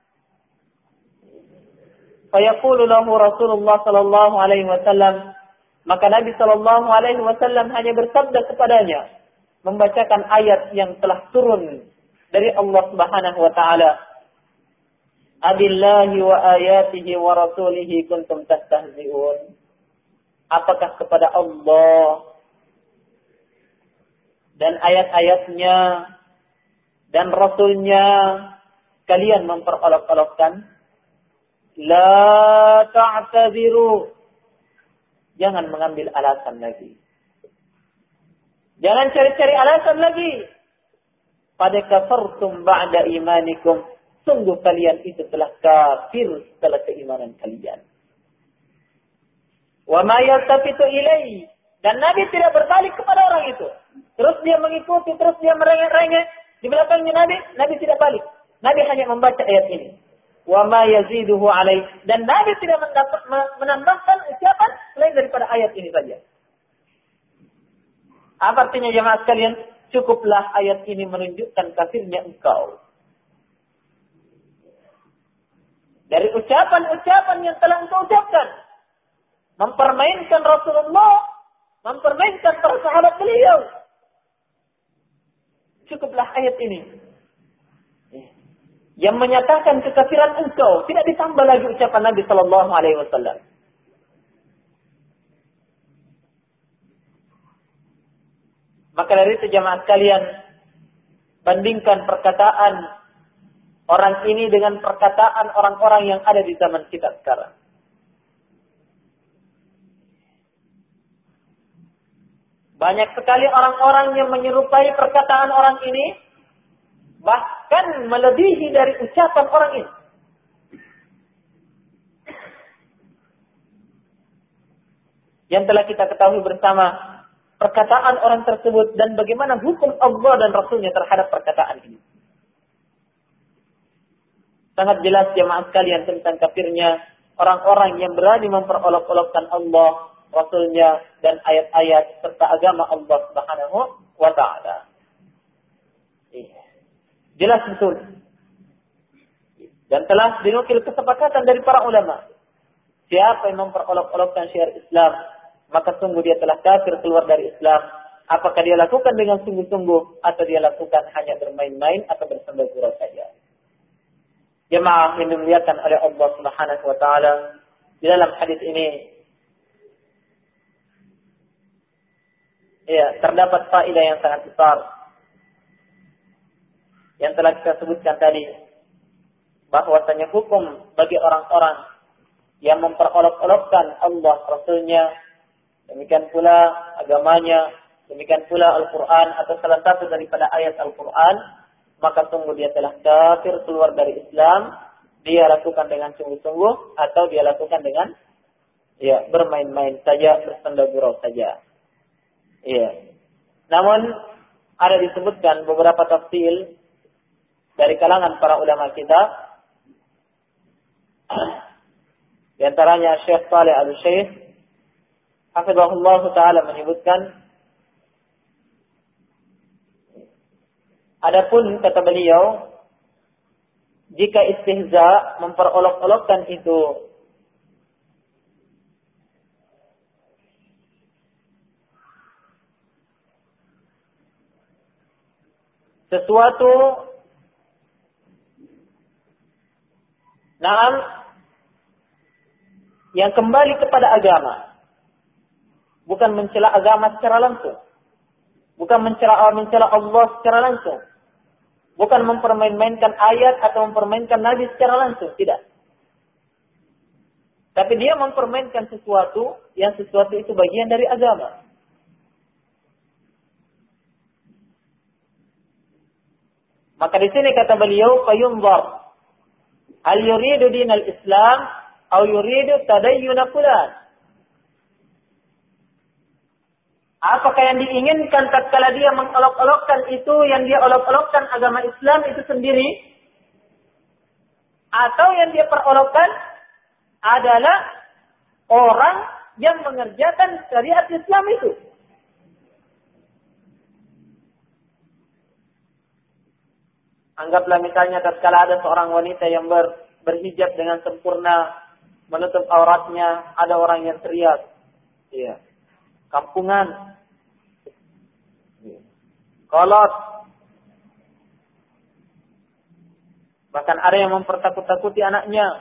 Fayaqulu lahu Rasulullah sallallahu alaihi wasallam, maka Nabi sallallahu alaihi wasallam hanya bersabda kepadanya, membacakan ayat yang telah turun dari Allah Subhanahu wa taala. Abillahi wa ayatihi wa rasulihi kuntum tastahzi'un. Apakah kepada Allah dan ayat-ayatnya dan Rasulnya kalian memperolok-olokkan? La ta'tadziru. Jangan mengambil alasan lagi. Jangan cari-cari alasan lagi. Pada kafartum ba'da imanikum. Sungguh kalian itu telah kafir setelah keimanan kalian. Wa ma yaltafitu ilaihi. Dan Nabi tidak berbalik kepada orang itu. Terus dia mengikuti, terus dia merengek-rengek. Di belakangnya Nabi tidak balik. Nabi hanya membaca ayat ini. Wa ma yaziduhu alaih. Dan Nabi tidak menambahkan ucapan selain daripada ayat ini saja. Apa artinya jemaah sekalian? Cukuplah ayat ini menunjukkan kafirnya engkau. Dari ucapan-ucapan yang telah engkau ucapkan. Mempermainkan Rasulullah. Mempermainkan para sahabat beliau. Cukuplah ayat ini. Yang menyatakan kekafiran engkau. Tidak ditambah lagi ucapan Nabi Sallallahu Alaihi Wasallam. Maka dari itu jemaah sekalian, bandingkan perkataan orang ini dengan perkataan orang-orang yang ada di zaman kita sekarang. Banyak sekali orang-orang yang menyerupai perkataan orang ini, bahkan melebihi dari ucapan orang ini. Yang telah kita ketahui bersama perkataan orang tersebut dan bagaimana hukum Allah dan Rasulnya terhadap perkataan ini. Sangat jelas jemaah sekalian tentang kafirnya orang-orang yang berani memperolok-olokkan Allah, Rasulnya dan ayat-ayat serta agama Allah Subhanahu wa Ta'ala. Jelas betul. Dan telah dinukil kesepakatan dari para ulama. Siapa yang memperolok-olokkan syiar Islam, maka sungguh dia telah kafir keluar dari Islam. Apakah dia lakukan dengan sungguh-sungguh atau dia lakukan hanya bermain-main atau bersenda gurau saja. Jemaah yang dimuliakan oleh Allah Subhanahu wa Ta'ala, di dalam hadis ini terdapat faedah yang sangat besar yang telah kita sebutkan tadi, bahwasanya hukum bagi orang-orang yang memperolok-olokkan Allah Rasulnya, demikian pula agamanya, demikian pula Al-Quran atau salah satu daripada ayat Al-Quran, maka sungguh dia telah kafir keluar dari Islam. Dia lakukan dengan sungguh-sungguh atau dia lakukan dengan bermain-main saja, bersenda gurau saja. Namun ada disebutkan beberapa tafsir dari kalangan para ulama kita. Di antaranya Syekh Shalih Al-Syekh hafizahullah taala menyebutkan, adapun kata beliau, jika istihza memperolok-olokkan itu sesuatu yang kembali kepada agama, bukan mencela agama secara langsung, bukan mencela Allah secara langsung, bukan mempermain-mainkan ayat atau mempermainkan Nabi secara langsung, tidak. Tapi dia mempermainkan sesuatu yang sesuatu itu bagian dari agama. Maka di sini kata beliau, fayunzar hal yuridu dinal Islam atau yuridu tadayyuna fulan. Apakah yang diinginkan tatkala dia mengolok-olokkan itu, yang dia olok-olokkan agama Islam itu sendiri, atau yang dia perolokkan adalah orang yang mengerjakan syariat Islam itu? Anggaplah misalnya tatkala ada seorang wanita yang berhijab dengan sempurna, menutup auratnya, ada orang yang teriak, kampungan, kolot, bahkan ada yang mempertakut-takuti anaknya.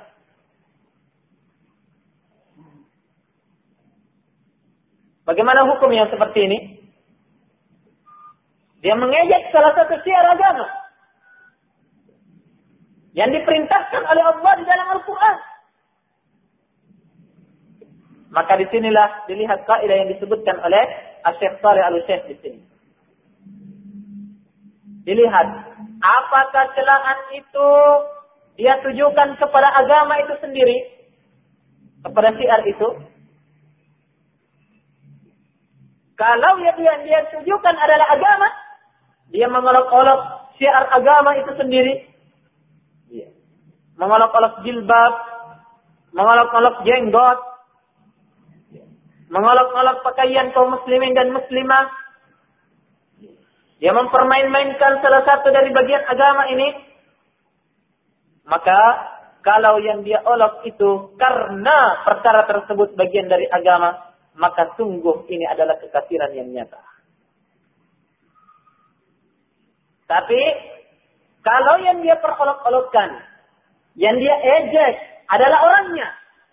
Bagaimana hukum yang seperti ini? Dia mengejek salah satu syiar agama yang diperintahkan oleh Allah di dalam Al-Quran. Maka disinilah dilihat kaidah yang disebutkan oleh Asy-Syaikh Shalih Al-Utsaimin di sini. Dilihat apakah celaan itu dia tujukan kepada agama itu sendiri, kepada syiar itu. Kalau yang dia tujukan adalah agama, dia mengolok-olok syiar agama itu sendiri. Mengolok-olok jilbab, mengolok-olok jenggot, mengolok-olok pakaian kaum muslimin dan muslimah. Dia mempermain-mainkan salah satu dari bagian agama ini. Maka kalau yang dia olok itu karena perkara tersebut bagian dari agama, maka sungguh ini adalah kekafiran yang nyata. Tapi kalau yang dia perolok-olokkan, yang dia ejek adalah orangnya.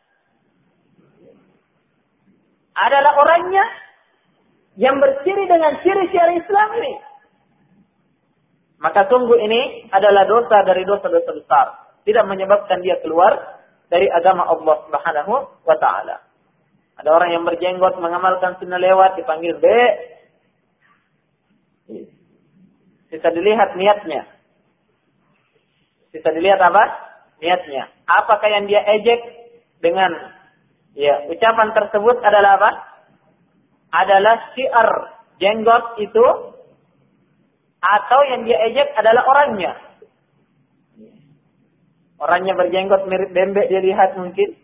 Adalah orangnya yang berciri dengan ciri syariat Islam ini. Maka sungguh ini adalah dosa dari dosa-dosa besar. Tidak menyebabkan dia keluar dari agama Allah Subhanahu wa ta'ala. Ada orang yang berjenggot mengamalkan sunnah lewat dipanggil B. Bisa dilihat niatnya. Bisa dilihat apa? Niatnya. Apakah yang dia ejek dengan ucapan tersebut adalah apa? Adalah syiar jenggot itu, atau yang dia ejek adalah orangnya. Orangnya berjenggot mirip bembek dia lihat mungkin.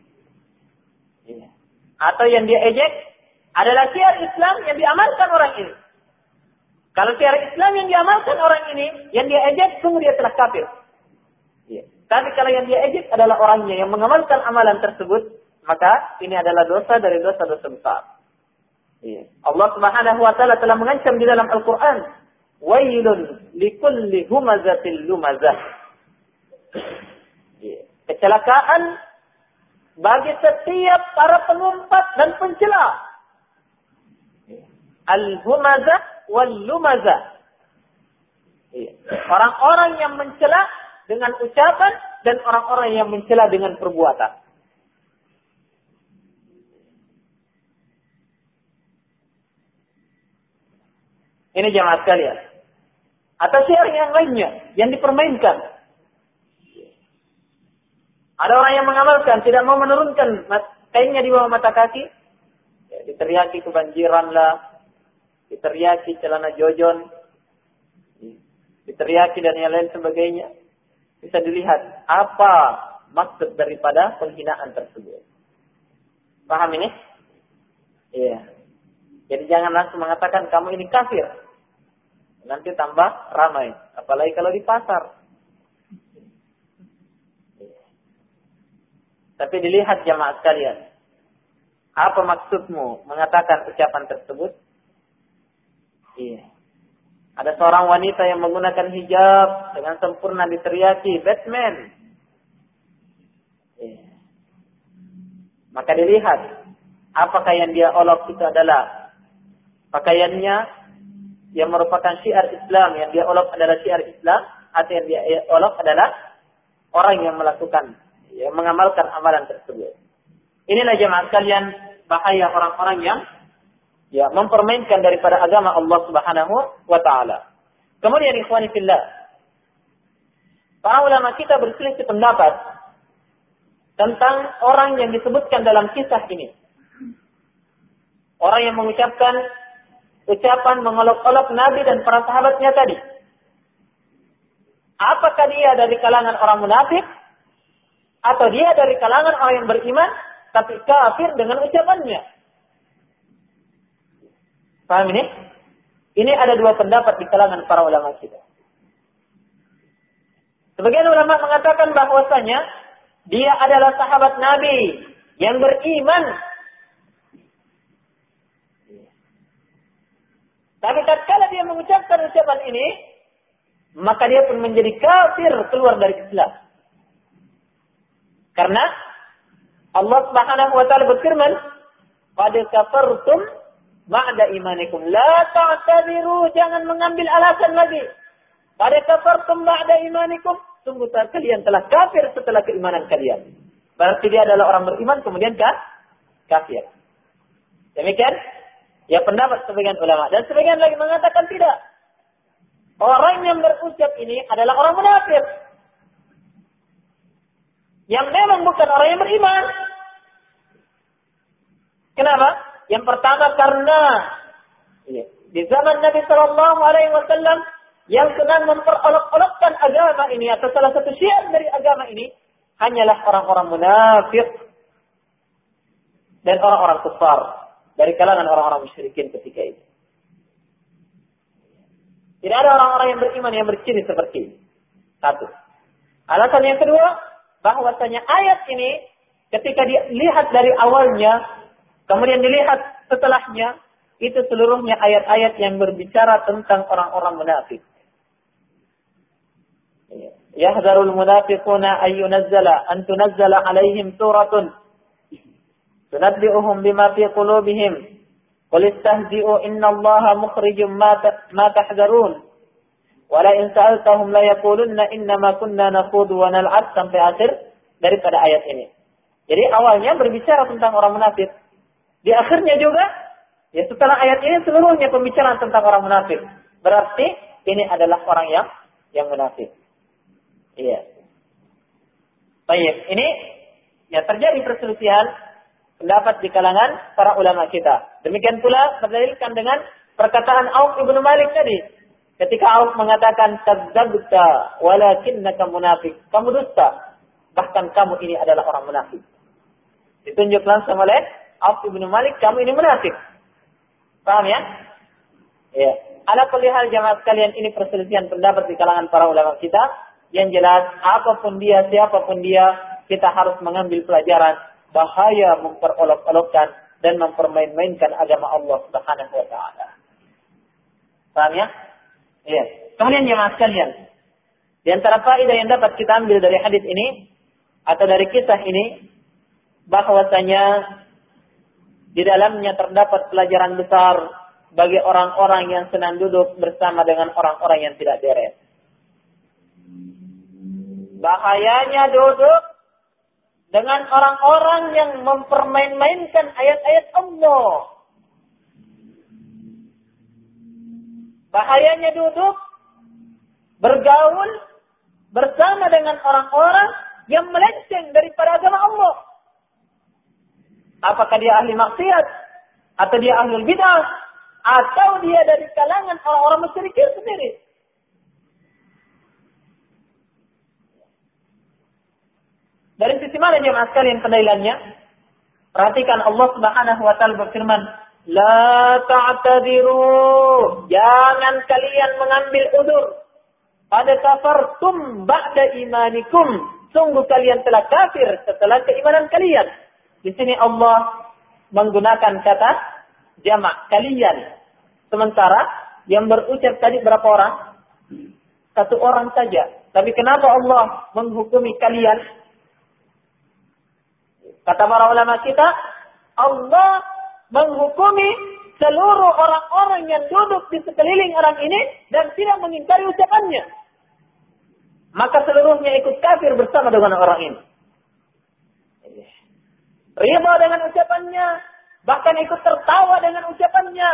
Atau yang dia ejek adalah syiar Islam yang diamalkan orang ini. Kalau syiar Islam yang diamalkan orang ini, yang dia ejek, sungguh dia telah kafir. Tapi kalau yang dia ejek adalah orangnya yang mengamalkan amalan tersebut, maka ini adalah dosa dari dosa-dosa besar. Allah Subhanahu wa ta'ala telah mengancam di dalam Al-Quran, wailun likulli humazatil lumazah. Kecelakaan bagi setiap para pengumpat dan pencela. Al-humazah wal-lumazah. Orang-orang yang mencela dengan ucapan dan orang-orang yang mencela dengan perbuatan. Ini jemaah sekalian. Atau syiar yang lainnya yang dipermainkan. Ada orang yang mengamalkan, tidak mau menurunkan kainnya di bawah mata kaki. Diteriaki kebanjiran lah. Diteriaki celana jojon. Diteriaki dan yang lain sebagainya. Bisa dilihat apa maksud daripada penghinaan tersebut. Paham ini? Iya. Jadi jangan langsung mengatakan kamu ini kafir. Nanti tambah ramai. Apalagi kalau di pasar. Tapi dilihat jamaah sekalian. Apa maksudmu mengatakan ucapan tersebut? Iya. Ada seorang wanita yang menggunakan hijab dengan sempurna diteriaki, Batman. Iya. Maka dilihat. Apakah yang dia olok itu adalah pakaiannya yang merupakan syiar Islam. Yang dia olok adalah syiar Islam. Atau yang dia olok adalah orang yang melakukan, yang mengamalkan amalan tersebut. Inilah jemaah sekalian bahaya orang-orang yang mempermainkan daripada agama Allah Subhanahu wa ta'ala. Kemudian ikhwani fillah, para ulama kita berselisih pendapat tentang orang yang disebutkan dalam kisah ini. Orang yang mengucapkan ucapan mengolok-olok Nabi dan para sahabatnya tadi. Apakah dia dari kalangan orang munafik? Atau dia dari kalangan orang yang beriman tapi kafir dengan ucapannya? Paham ini? Ini ada dua pendapat di kalangan para ulama kita. Sebagian ulama mengatakan bahwasanya dia adalah sahabat Nabi yang beriman. Tapi tatkala dia mengucapkan ucapan ini, maka dia pun menjadi kafir, keluar dari Islam. Karena Allah Subhanahu wa ta'ala berfirman, "Qad kafartum ba'da imanikum." La ta'tabiru, jangan mengambil alasan lagi. "Qad kafartum ba'da imanikum." Sungguh kalian telah kafir setelah keimanan kalian. Berarti dia adalah orang beriman kemudian kafir. Demikian ya pendapat sebagian ulama. Dan sebagian lagi mengatakan tidak. Orang yang berucap ini adalah orang munafik. Yang memang bukan orang yang beriman. Kenapa? Yang pertama karena di zaman Nabi Shallallahu Alaihi Wasallam yang sedang memperolok-olokkan agama ini atau salah satu syiar dari agama ini hanyalah orang-orang munafik dan orang-orang kufar dari kalangan orang-orang musyrikin ketika itu. Tidak ada orang-orang yang beriman yang berciri seperti ini. Satu. Alasan yang kedua, bahwasanya ayat ini ketika dilihat dari awalnya, kemudian dilihat setelahnya, itu seluruhnya ayat-ayat yang berbicara tentang orang-orang munafik. Yahzarul munafiquna an tunazzala alaihim suratun tunabbi'uhum bima fi qulubihim qul istahzi'u innallaha mukhrijum ma tahzarun wa la in sa'altahum la yaqulunna innama kunna nakhudu wa nal'ab sampai akhir daripada ayat ini. Jadi awalnya berbicara tentang orang munafik. Di akhirnya juga ya setelah ayat ini seluruhnya pembicaraan tentang orang munafik. Berarti ini adalah orang yang munafik. Iya. Baik, ini ya terjadi perselisihan pendapat di kalangan para ulama kita. Demikian pula berdalilkan dengan perkataan Auf ibnu Malik tadi. Ketika Auf mengatakan kadzdzabta walakinnaka munafik. Kamu dusta. Bahkan kamu ini adalah orang munafik. Ditunjuk langsung oleh Auf ibnu Malik, kamu ini munafik. Paham ya? Ya. Ala kulli hal jamaah sekalian, ini perselisihan pendapat di kalangan para ulama kita. Yang jelas, apapun dia, siapapun dia, kita harus mengambil pelajaran bahaya memperolok-olokkan dan mempermain-mainkan agama Allah Subhanahu wa taala. Paham ya? Iya. Kemudian jemaah sekalian, di antara faedah yang dapat kita ambil dari hadis ini atau dari kisah ini, bahwasanya di dalamnya terdapat pelajaran besar bagi orang-orang yang senang duduk bersama dengan orang-orang yang tidak beres. Bahayanya duduk dengan orang-orang yang mempermain-mainkan ayat-ayat Allah. Bahayanya duduk bergaul bersama dengan orang-orang yang melenceng daripada agama Allah. Apakah dia ahli maksiat, atau dia ahli bidah, atau dia dari kalangan orang-orang musyrikin sendiri. Dari sisi mana jemaah sekalian pendalilannya? Perhatikan Allah Subhanahu wa taala berfirman, "La ta'tadiru." Jangan kalian mengambil udzur. Qad kafartum ba'da imanikum. Sungguh kalian telah kafir setelah keimanan kalian. Di sini Allah menggunakan kata jamak kalian. Sementara yang berucap tadi berapa orang? Satu orang saja. Tapi kenapa Allah menghukumi kalian? Kata para ulama kita, Allah menghukumi seluruh orang-orang yang duduk di sekeliling orang ini dan tidak mengingkari ucapannya. Maka seluruhnya ikut kafir bersama dengan orang ini. Riba dengan ucapannya, bahkan ikut tertawa dengan ucapannya.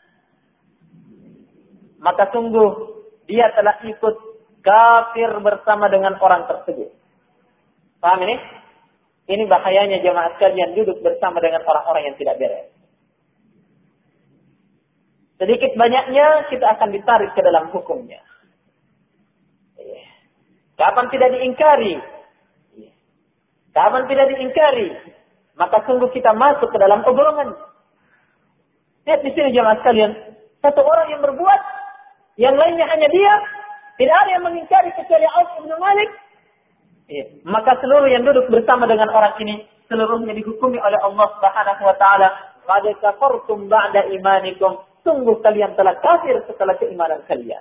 Maka sungguh dia telah ikut kafir bersama dengan orang tersebut. Paham ini? Ini bahayanya jemaah sekalian duduk bersama dengan orang-orang yang tidak beres. Sedikit banyaknya kita akan ditarik ke dalam hukumnya. Kapan tidak diingkari? Kapan tidak diingkari? Maka sungguh kita masuk ke dalam kebohongan. Lihat di sini jemaah sekalian, satu orang yang berbuat, yang lainnya hanya dia, tidak ada yang mengingkari kecuali Auf ibnu Malik. Maka seluruh yang duduk bersama dengan orang ini seluruhnya dihukumi oleh Allah Subhanahu wa taala. Qad kafartum ba'da imanikum. Sungguh kalian telah kafir setelah keimanan kalian.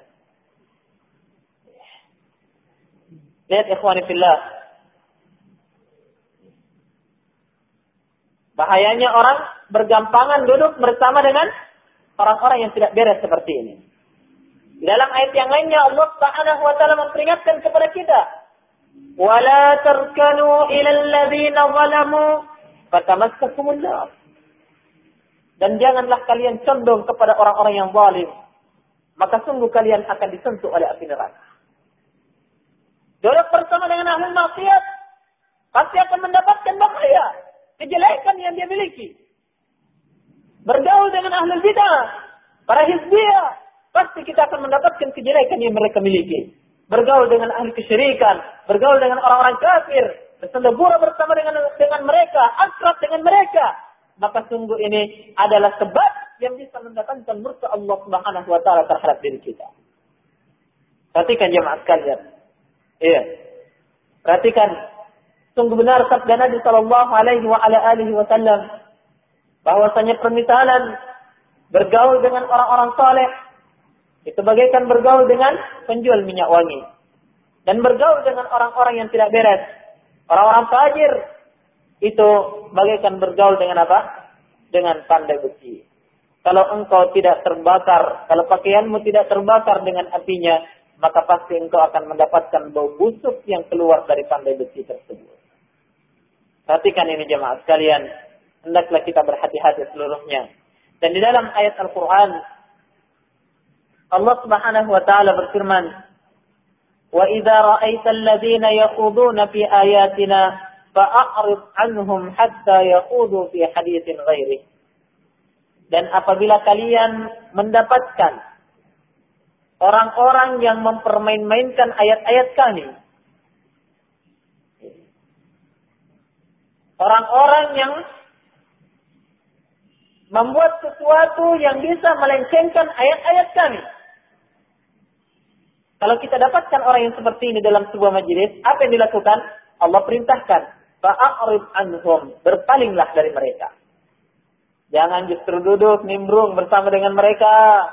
Lihat ikhwani fillah. Bahayanya orang bergampangan duduk bersama dengan orang-orang yang tidak beres seperti ini. Di dalam ayat yang lainnya Allah Subhanahu wa taala memperingatkan kepada kita, وَلَا تَرْكَنُوا إِلَى الَّذِينَ ظَلَمُوا فَتَمَسَّكُمُ النَّارُ. dan janganlah kalian condong kepada orang-orang yang zalim, maka sungguh kalian akan disentuh oleh api neraka. Duduk bersama dengan ahli maksiat pasti akan mendapatkan bahaya, kejelekan yang dia miliki. Bergaul dengan ahli bidah, para hizbiyah, pasti kita akan mendapatkan kejelekan yang mereka miliki. Bergaul dengan ahli kesyirikan, bergaul dengan orang-orang kafir, bersendagura bersama dengan mereka, akrab dengan mereka, maka sungguh ini adalah sebab yang bisa mendatangkan murka Allah Subhanahu wa taala terhadap diri kita. Perhatikan jemaah sekalian. Iya. Perhatikan, sungguh benar sabda Nabi sallallahu alaihi wasallam bahwasanya permisalan bergaul dengan orang-orang saleh itu bagaikan bergaul dengan penjual minyak wangi, dan bergaul dengan orang-orang yang tidak beres, orang-orang fajir, itu bagaikan bergaul dengan apa? Dengan pandai besi. Kalau engkau tidak terbakar, kalau pakaianmu tidak terbakar dengan apinya, maka pasti engkau akan mendapatkan bau busuk yang keluar dari pandai besi tersebut. Perhatikan ini jemaah sekalian, hendaklah kita berhati-hati seluruhnya. Dan di dalam ayat Al-Quran, Allah Subhanahu wa taala berfirman, "Wa idza ra'aita alladziina yakhuduna fi ayatina fa'rid 'anhum hatta yakhudu fi haditsin ghairi." Dan apabila kalian mendapatkan orang-orang yang mempermain-mainkan ayat-ayat kami, orang-orang yang membuat sesuatu yang bisa melencengkan ayat-ayat kami. Kalau kita dapatkan orang yang seperti ini dalam sebuah majelis, apa yang dilakukan? Allah perintahkan, fa'rid anhum, berpalinglah dari mereka. Jangan justru duduk nimbrung bersama dengan mereka.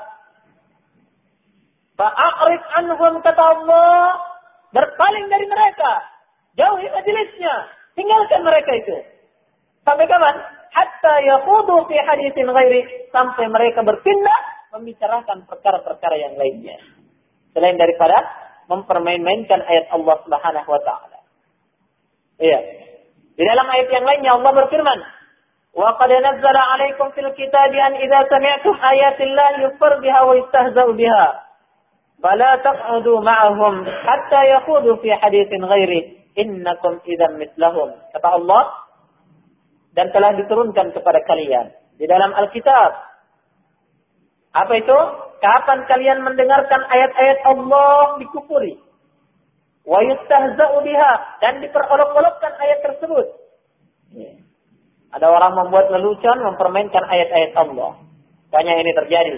Fa'rid anhum, kata Allah, berpaling dari mereka. Jauhi majelisnya, tinggalkan mereka itu. Sampai kapan? Hatta yakhudu fi haditsin ghairi, sampai mereka berpindah membicarakan perkara-perkara yang lainnya selain daripada mempermain-mainkan ayat Allah Subhanahu wa taala. Iya. Di dalam ayat yang lainnya Allah berfirman, "Wa qad nazzala 'alaikum fil kitabi an idza sami'tum ayatillahi yukfar biha wa yustahza'u biha, fala taq'udu ma'ahum hatta yakhudu fi haditsin ghairi, innakum idzan mithlahum." Kata Allah, dan telah diturunkan kepada kalian di dalam Alkitab. Apa itu? Kapan kalian mendengarkan ayat-ayat Allah dikufuri, wa yustahza'u biha, dan diperolok-olokkan ayat tersebut. Ada orang membuat lelucon, mempermainkan ayat-ayat Allah. Banyak ini terjadi.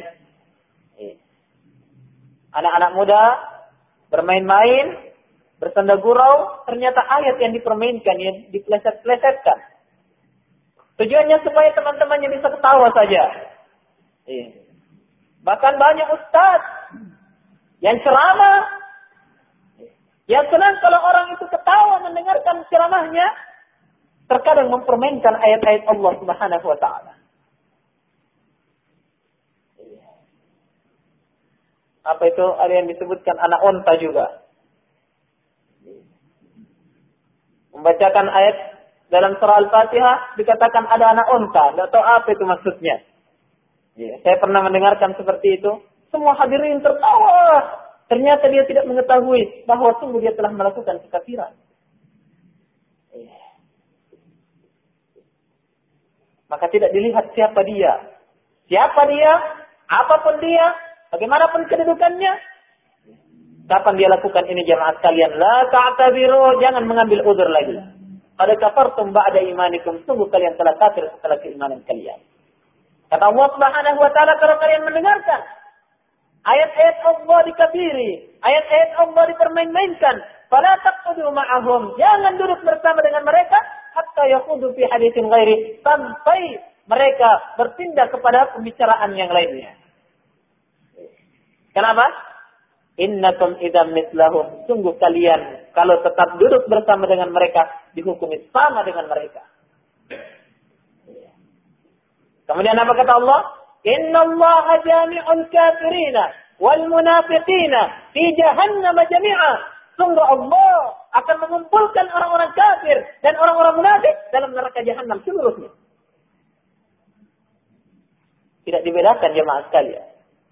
Anak-anak muda bermain-main, bersenda gurau, ternyata ayat yang dipermainkan, yang dipleset-plesetkan. Tujuannya supaya teman-temannya bisa ketawa saja. Bahkan banyak ustaz yang ceramah, yang senang kalau orang itu ketawa mendengarkan ceramahnya, terkadang mempermainkan ayat-ayat Allah Subhanahu wa taala. Apa itu? Ada yang disebutkan anak onta juga. Membacakan ayat dalam surah Al-Fatihah dikatakan ada anak onta. Tidak tahu apa itu maksudnya. Saya pernah mendengarkan seperti itu. Semua hadirin tertawa. Ternyata dia tidak mengetahui bahwa sungguh dia telah melakukan kekafiran. Maka tidak dilihat siapa dia. Siapa dia, apapun dia, bagaimanapun kedudukannya. Kapan dia lakukan ini jamaah sekalian? La ta'tabiru, jangan mengambil uzur lagi. Qad kafartum ba'da imanikum, sungguh kalian telah kafir setelah keimanan kalian. Kata Allah Subhanahu wa taala, kalau kalian mendengarkan ayat-ayat Allah dikafiri, ayat-ayat Allah dipermain-mainkan, fala taqudu ma'ahum, jangan duduk bersama dengan mereka hatta yakhudu fi haditsin ghairi, sampai mereka berpindah kepada pembicaraan yang lainnya. Kenapa? Innakum idzam mithlahum, sungguh kalian kalau tetap duduk bersama dengan mereka dihukumi sama dengan mereka. Kemudian apa kata Allah? Innallaha jami'ul kafirina wal munafiqina fi jahannam jami'a. Sungguh Allah akan mengumpulkan orang-orang kafir dan orang-orang munafik dalam neraka jahanam seluruhnya. Tidak dibedakan jemaah sekalian.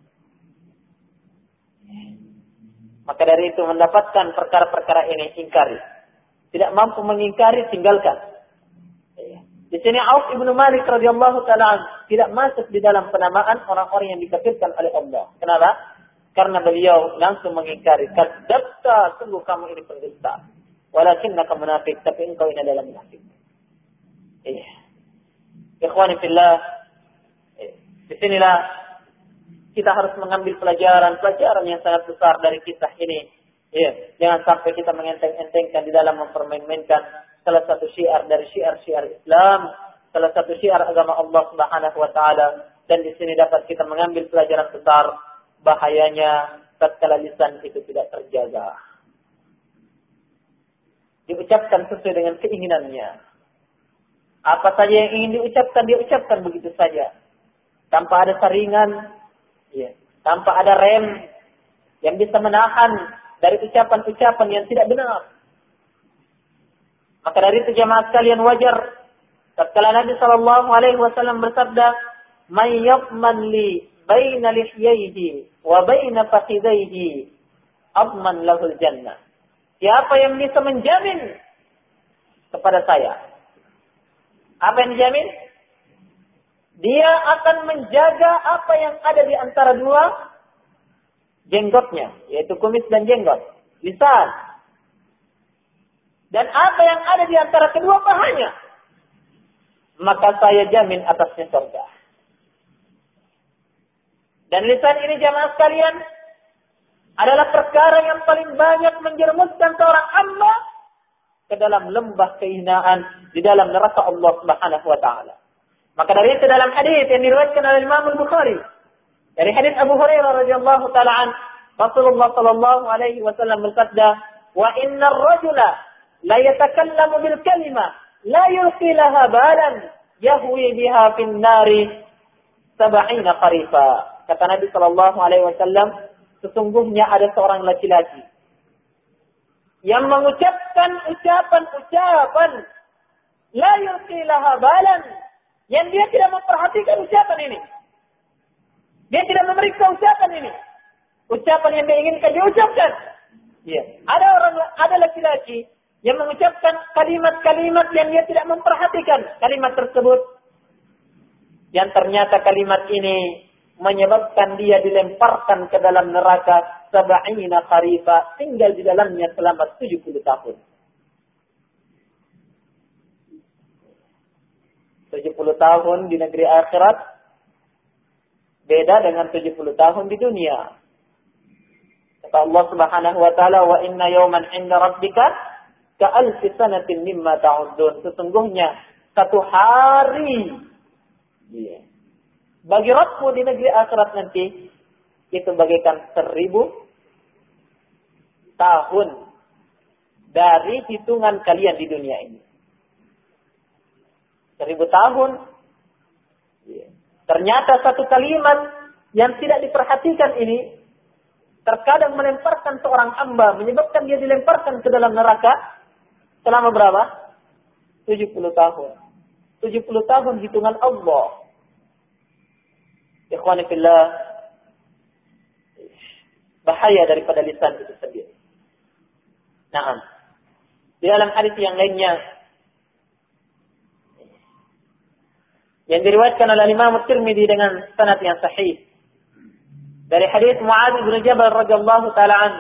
Maka dari itu mendapatkan perkara-perkara ini ingkari. Tidak mampu mengingkari, tinggalkan. Di sini Auf ibn Malik radhiyallahu taala tidak masuk di dalam penamaan orang-orang yang dikafirkan oleh Allah. Kenapa? Karena beliau langsung mengingkari. Kadzabta, sungguh kamu ini pendusta. Walakinnaka munafik, tapi engkau ini adalah munafik. Ikhwani fillah, di sinilah kita harus mengambil pelajaran yang sangat besar dari kisah ini. Jangan sampai kita mengenteng-entengkan di dalam mempermainkan salah satu syiar dari syiar-syiar Islam, salah satu syiar agama Allah Subhanahu wa taala, dan di sini dapat kita mengambil pelajaran besar bahayanya tatkala lisan itu tidak terjaga. Diucapkan sesuai dengan keinginannya. Apa saja yang ingin diucapkan, dia ucapkan begitu saja. Tanpa ada saringan, tanpa ada rem yang bisa menahan dari ucapan-ucapan yang tidak benar. Maka dari itu jemaah sekalian wajar tatkala Nabi sallallahu alaihi wasallam bersabda, "May yadman li baina lihyaihi wa baina fakhidaihi adman lahul jannah." Siapa yang bisa menjamin kepada saya? Apa yang dijamin? Dia akan menjaga apa yang ada di antara dua jenggotnya, yaitu kumis dan jenggot, lisan. Dan apa yang ada di antara kedua pahanya, maka saya jamin atasnya surga. Dan lisan ini jamaah sekalian adalah perkara yang paling banyak menjerumuskan seorang hamba ke dalam lembah kehinaan di dalam neraka Allah Subhanahu wa taala. Maka dari itu dalam hadis yang diriwayatkan oleh Imam Al-Bukhari dari hadis Abu Hurairah radhiyallahu taala an, Rasulullah sallallahu alaihi wasallam bersabda, "Wa innar rajula la yatakallamu bil kalimah la yulqi laha balan yahwi biha fin nari 70 qarifa." Kata Nabi sallallahu alaihi wasallam, sesungguhnya ada seorang laki-laki yang mengucapkan ucapan-ucapan la yulqi laha balan, yang dia tidak memperhatikan ucapan ini. Dia tidak memeriksa ucapan ini. Ucapan yang dia inginkan dia ucapkan. Ada laki-laki yang mengucapkan kalimat-kalimat yang dia tidak memperhatikan kalimat tersebut. Yang ternyata kalimat ini menyebabkan dia dilemparkan ke dalam neraka 70 kharifa, tinggal di dalamnya selama 70 tahun. 70 tahun di negeri akhirat beda dengan 70 tahun di dunia. Kata Allah Subhanahu wa taala, "Wa inna yawman 'inda rabbika ka'alfi sanatin mimma ta'uddun." Sesungguhnya satu hari bagi Rabbmu di negeri akhirat nanti itu bagaikan 1000 tahun dari hitungan kalian di dunia ini. 1000 tahun. Ternyata satu kalimat yang tidak diperhatikan ini terkadang melemparkan seorang hamba, menyebabkan dia dilemparkan ke dalam neraka selama berapa? 70 tahun. 70 tahun hitungan Allah. Ikhwani fillah, bahaya daripada lisan itu sendiri. Naam. Di dalam hadis yang lainnya yang diriwayatkan oleh Imam At-Tirmidzi dengan sanad yang sahih dari hadis Muadz bin Jabal radhiyallahu taala an,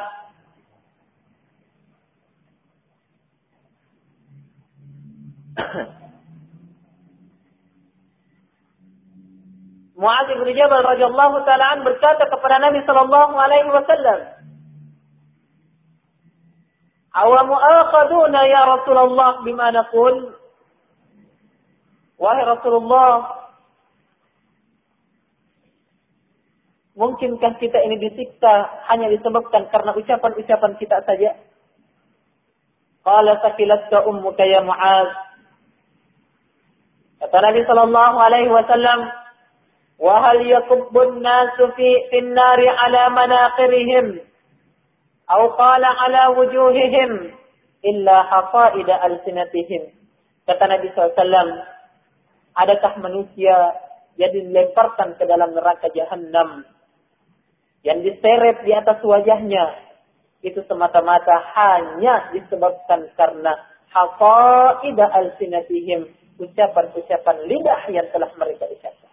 Muadz bin Jabal radhiyallahu taala an berkata kepada Nabi sallallahu alaihi wasallam, "Aw mu'akhaduna ya Rasulullah bima naqul?" Wahai Rasulullah, mungkinkah kita ini disiksa hanya disebabkan karena ucapan-ucapan kita saja? Qala sakilatka ummuka ya Mu'adz. Kata Nabi sallallahu alaihi wasallam, "Wa hal yakubbun nasu fin nari ala manaqirihim aw qala ala wujuhihim illa hafaida alsinatihim." Kata Nabi sallallahu alaihi wasallam, adakah manusia dia dilemparkan ke dalam neraka Jahannam. Yang diseret di atas wajahnya itu semata-mata hanya disebabkan karena haqaida alsinatihim, ucapan-ucapan lidah yang telah mereka ucapkan.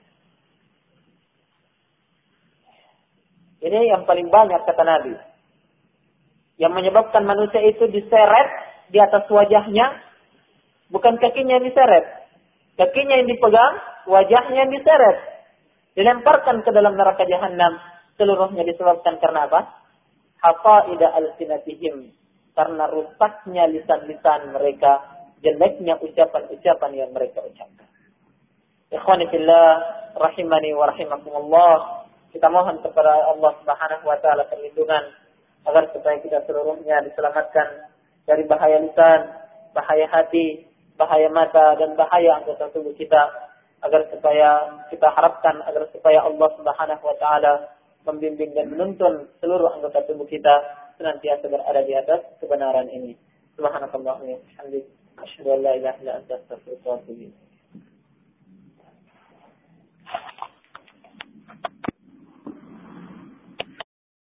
Ini yang paling banyak kata Nabi. Yang menyebabkan manusia itu diseret di atas wajahnya, bukan kakinya yang diseret. Kakinya yang dipegang, wajahnya yang diseret. Dilemparkan ke dalam neraka Jahannam. Seluruhnya disebabkan karena apa? Haqaida alsinatihim. Karena rusaknya lisan-lisan mereka, jeleknya ucapan-ucapan yang mereka ucapkan. Ikhwani fillah, rahimani wa rahimakumullah. Kita mohon kepada Allah Subhanahu wa taala perlindungan agar supaya kita seluruhnya diselamatkan dari bahaya lisan, bahaya hati, bahaya mata, dan bahaya anggota tubuh kita, agar supaya kita harapkan agar supaya Allah Subhanahu wa taala membimbing dan menuntun seluruh anggota tubuh kita senantiasa berada di atas kebenaran ini. Subhanakallahumma wa bihamdika, asyhadu an la ilaha illa anta, astaghfiruka wa atubu ilaik.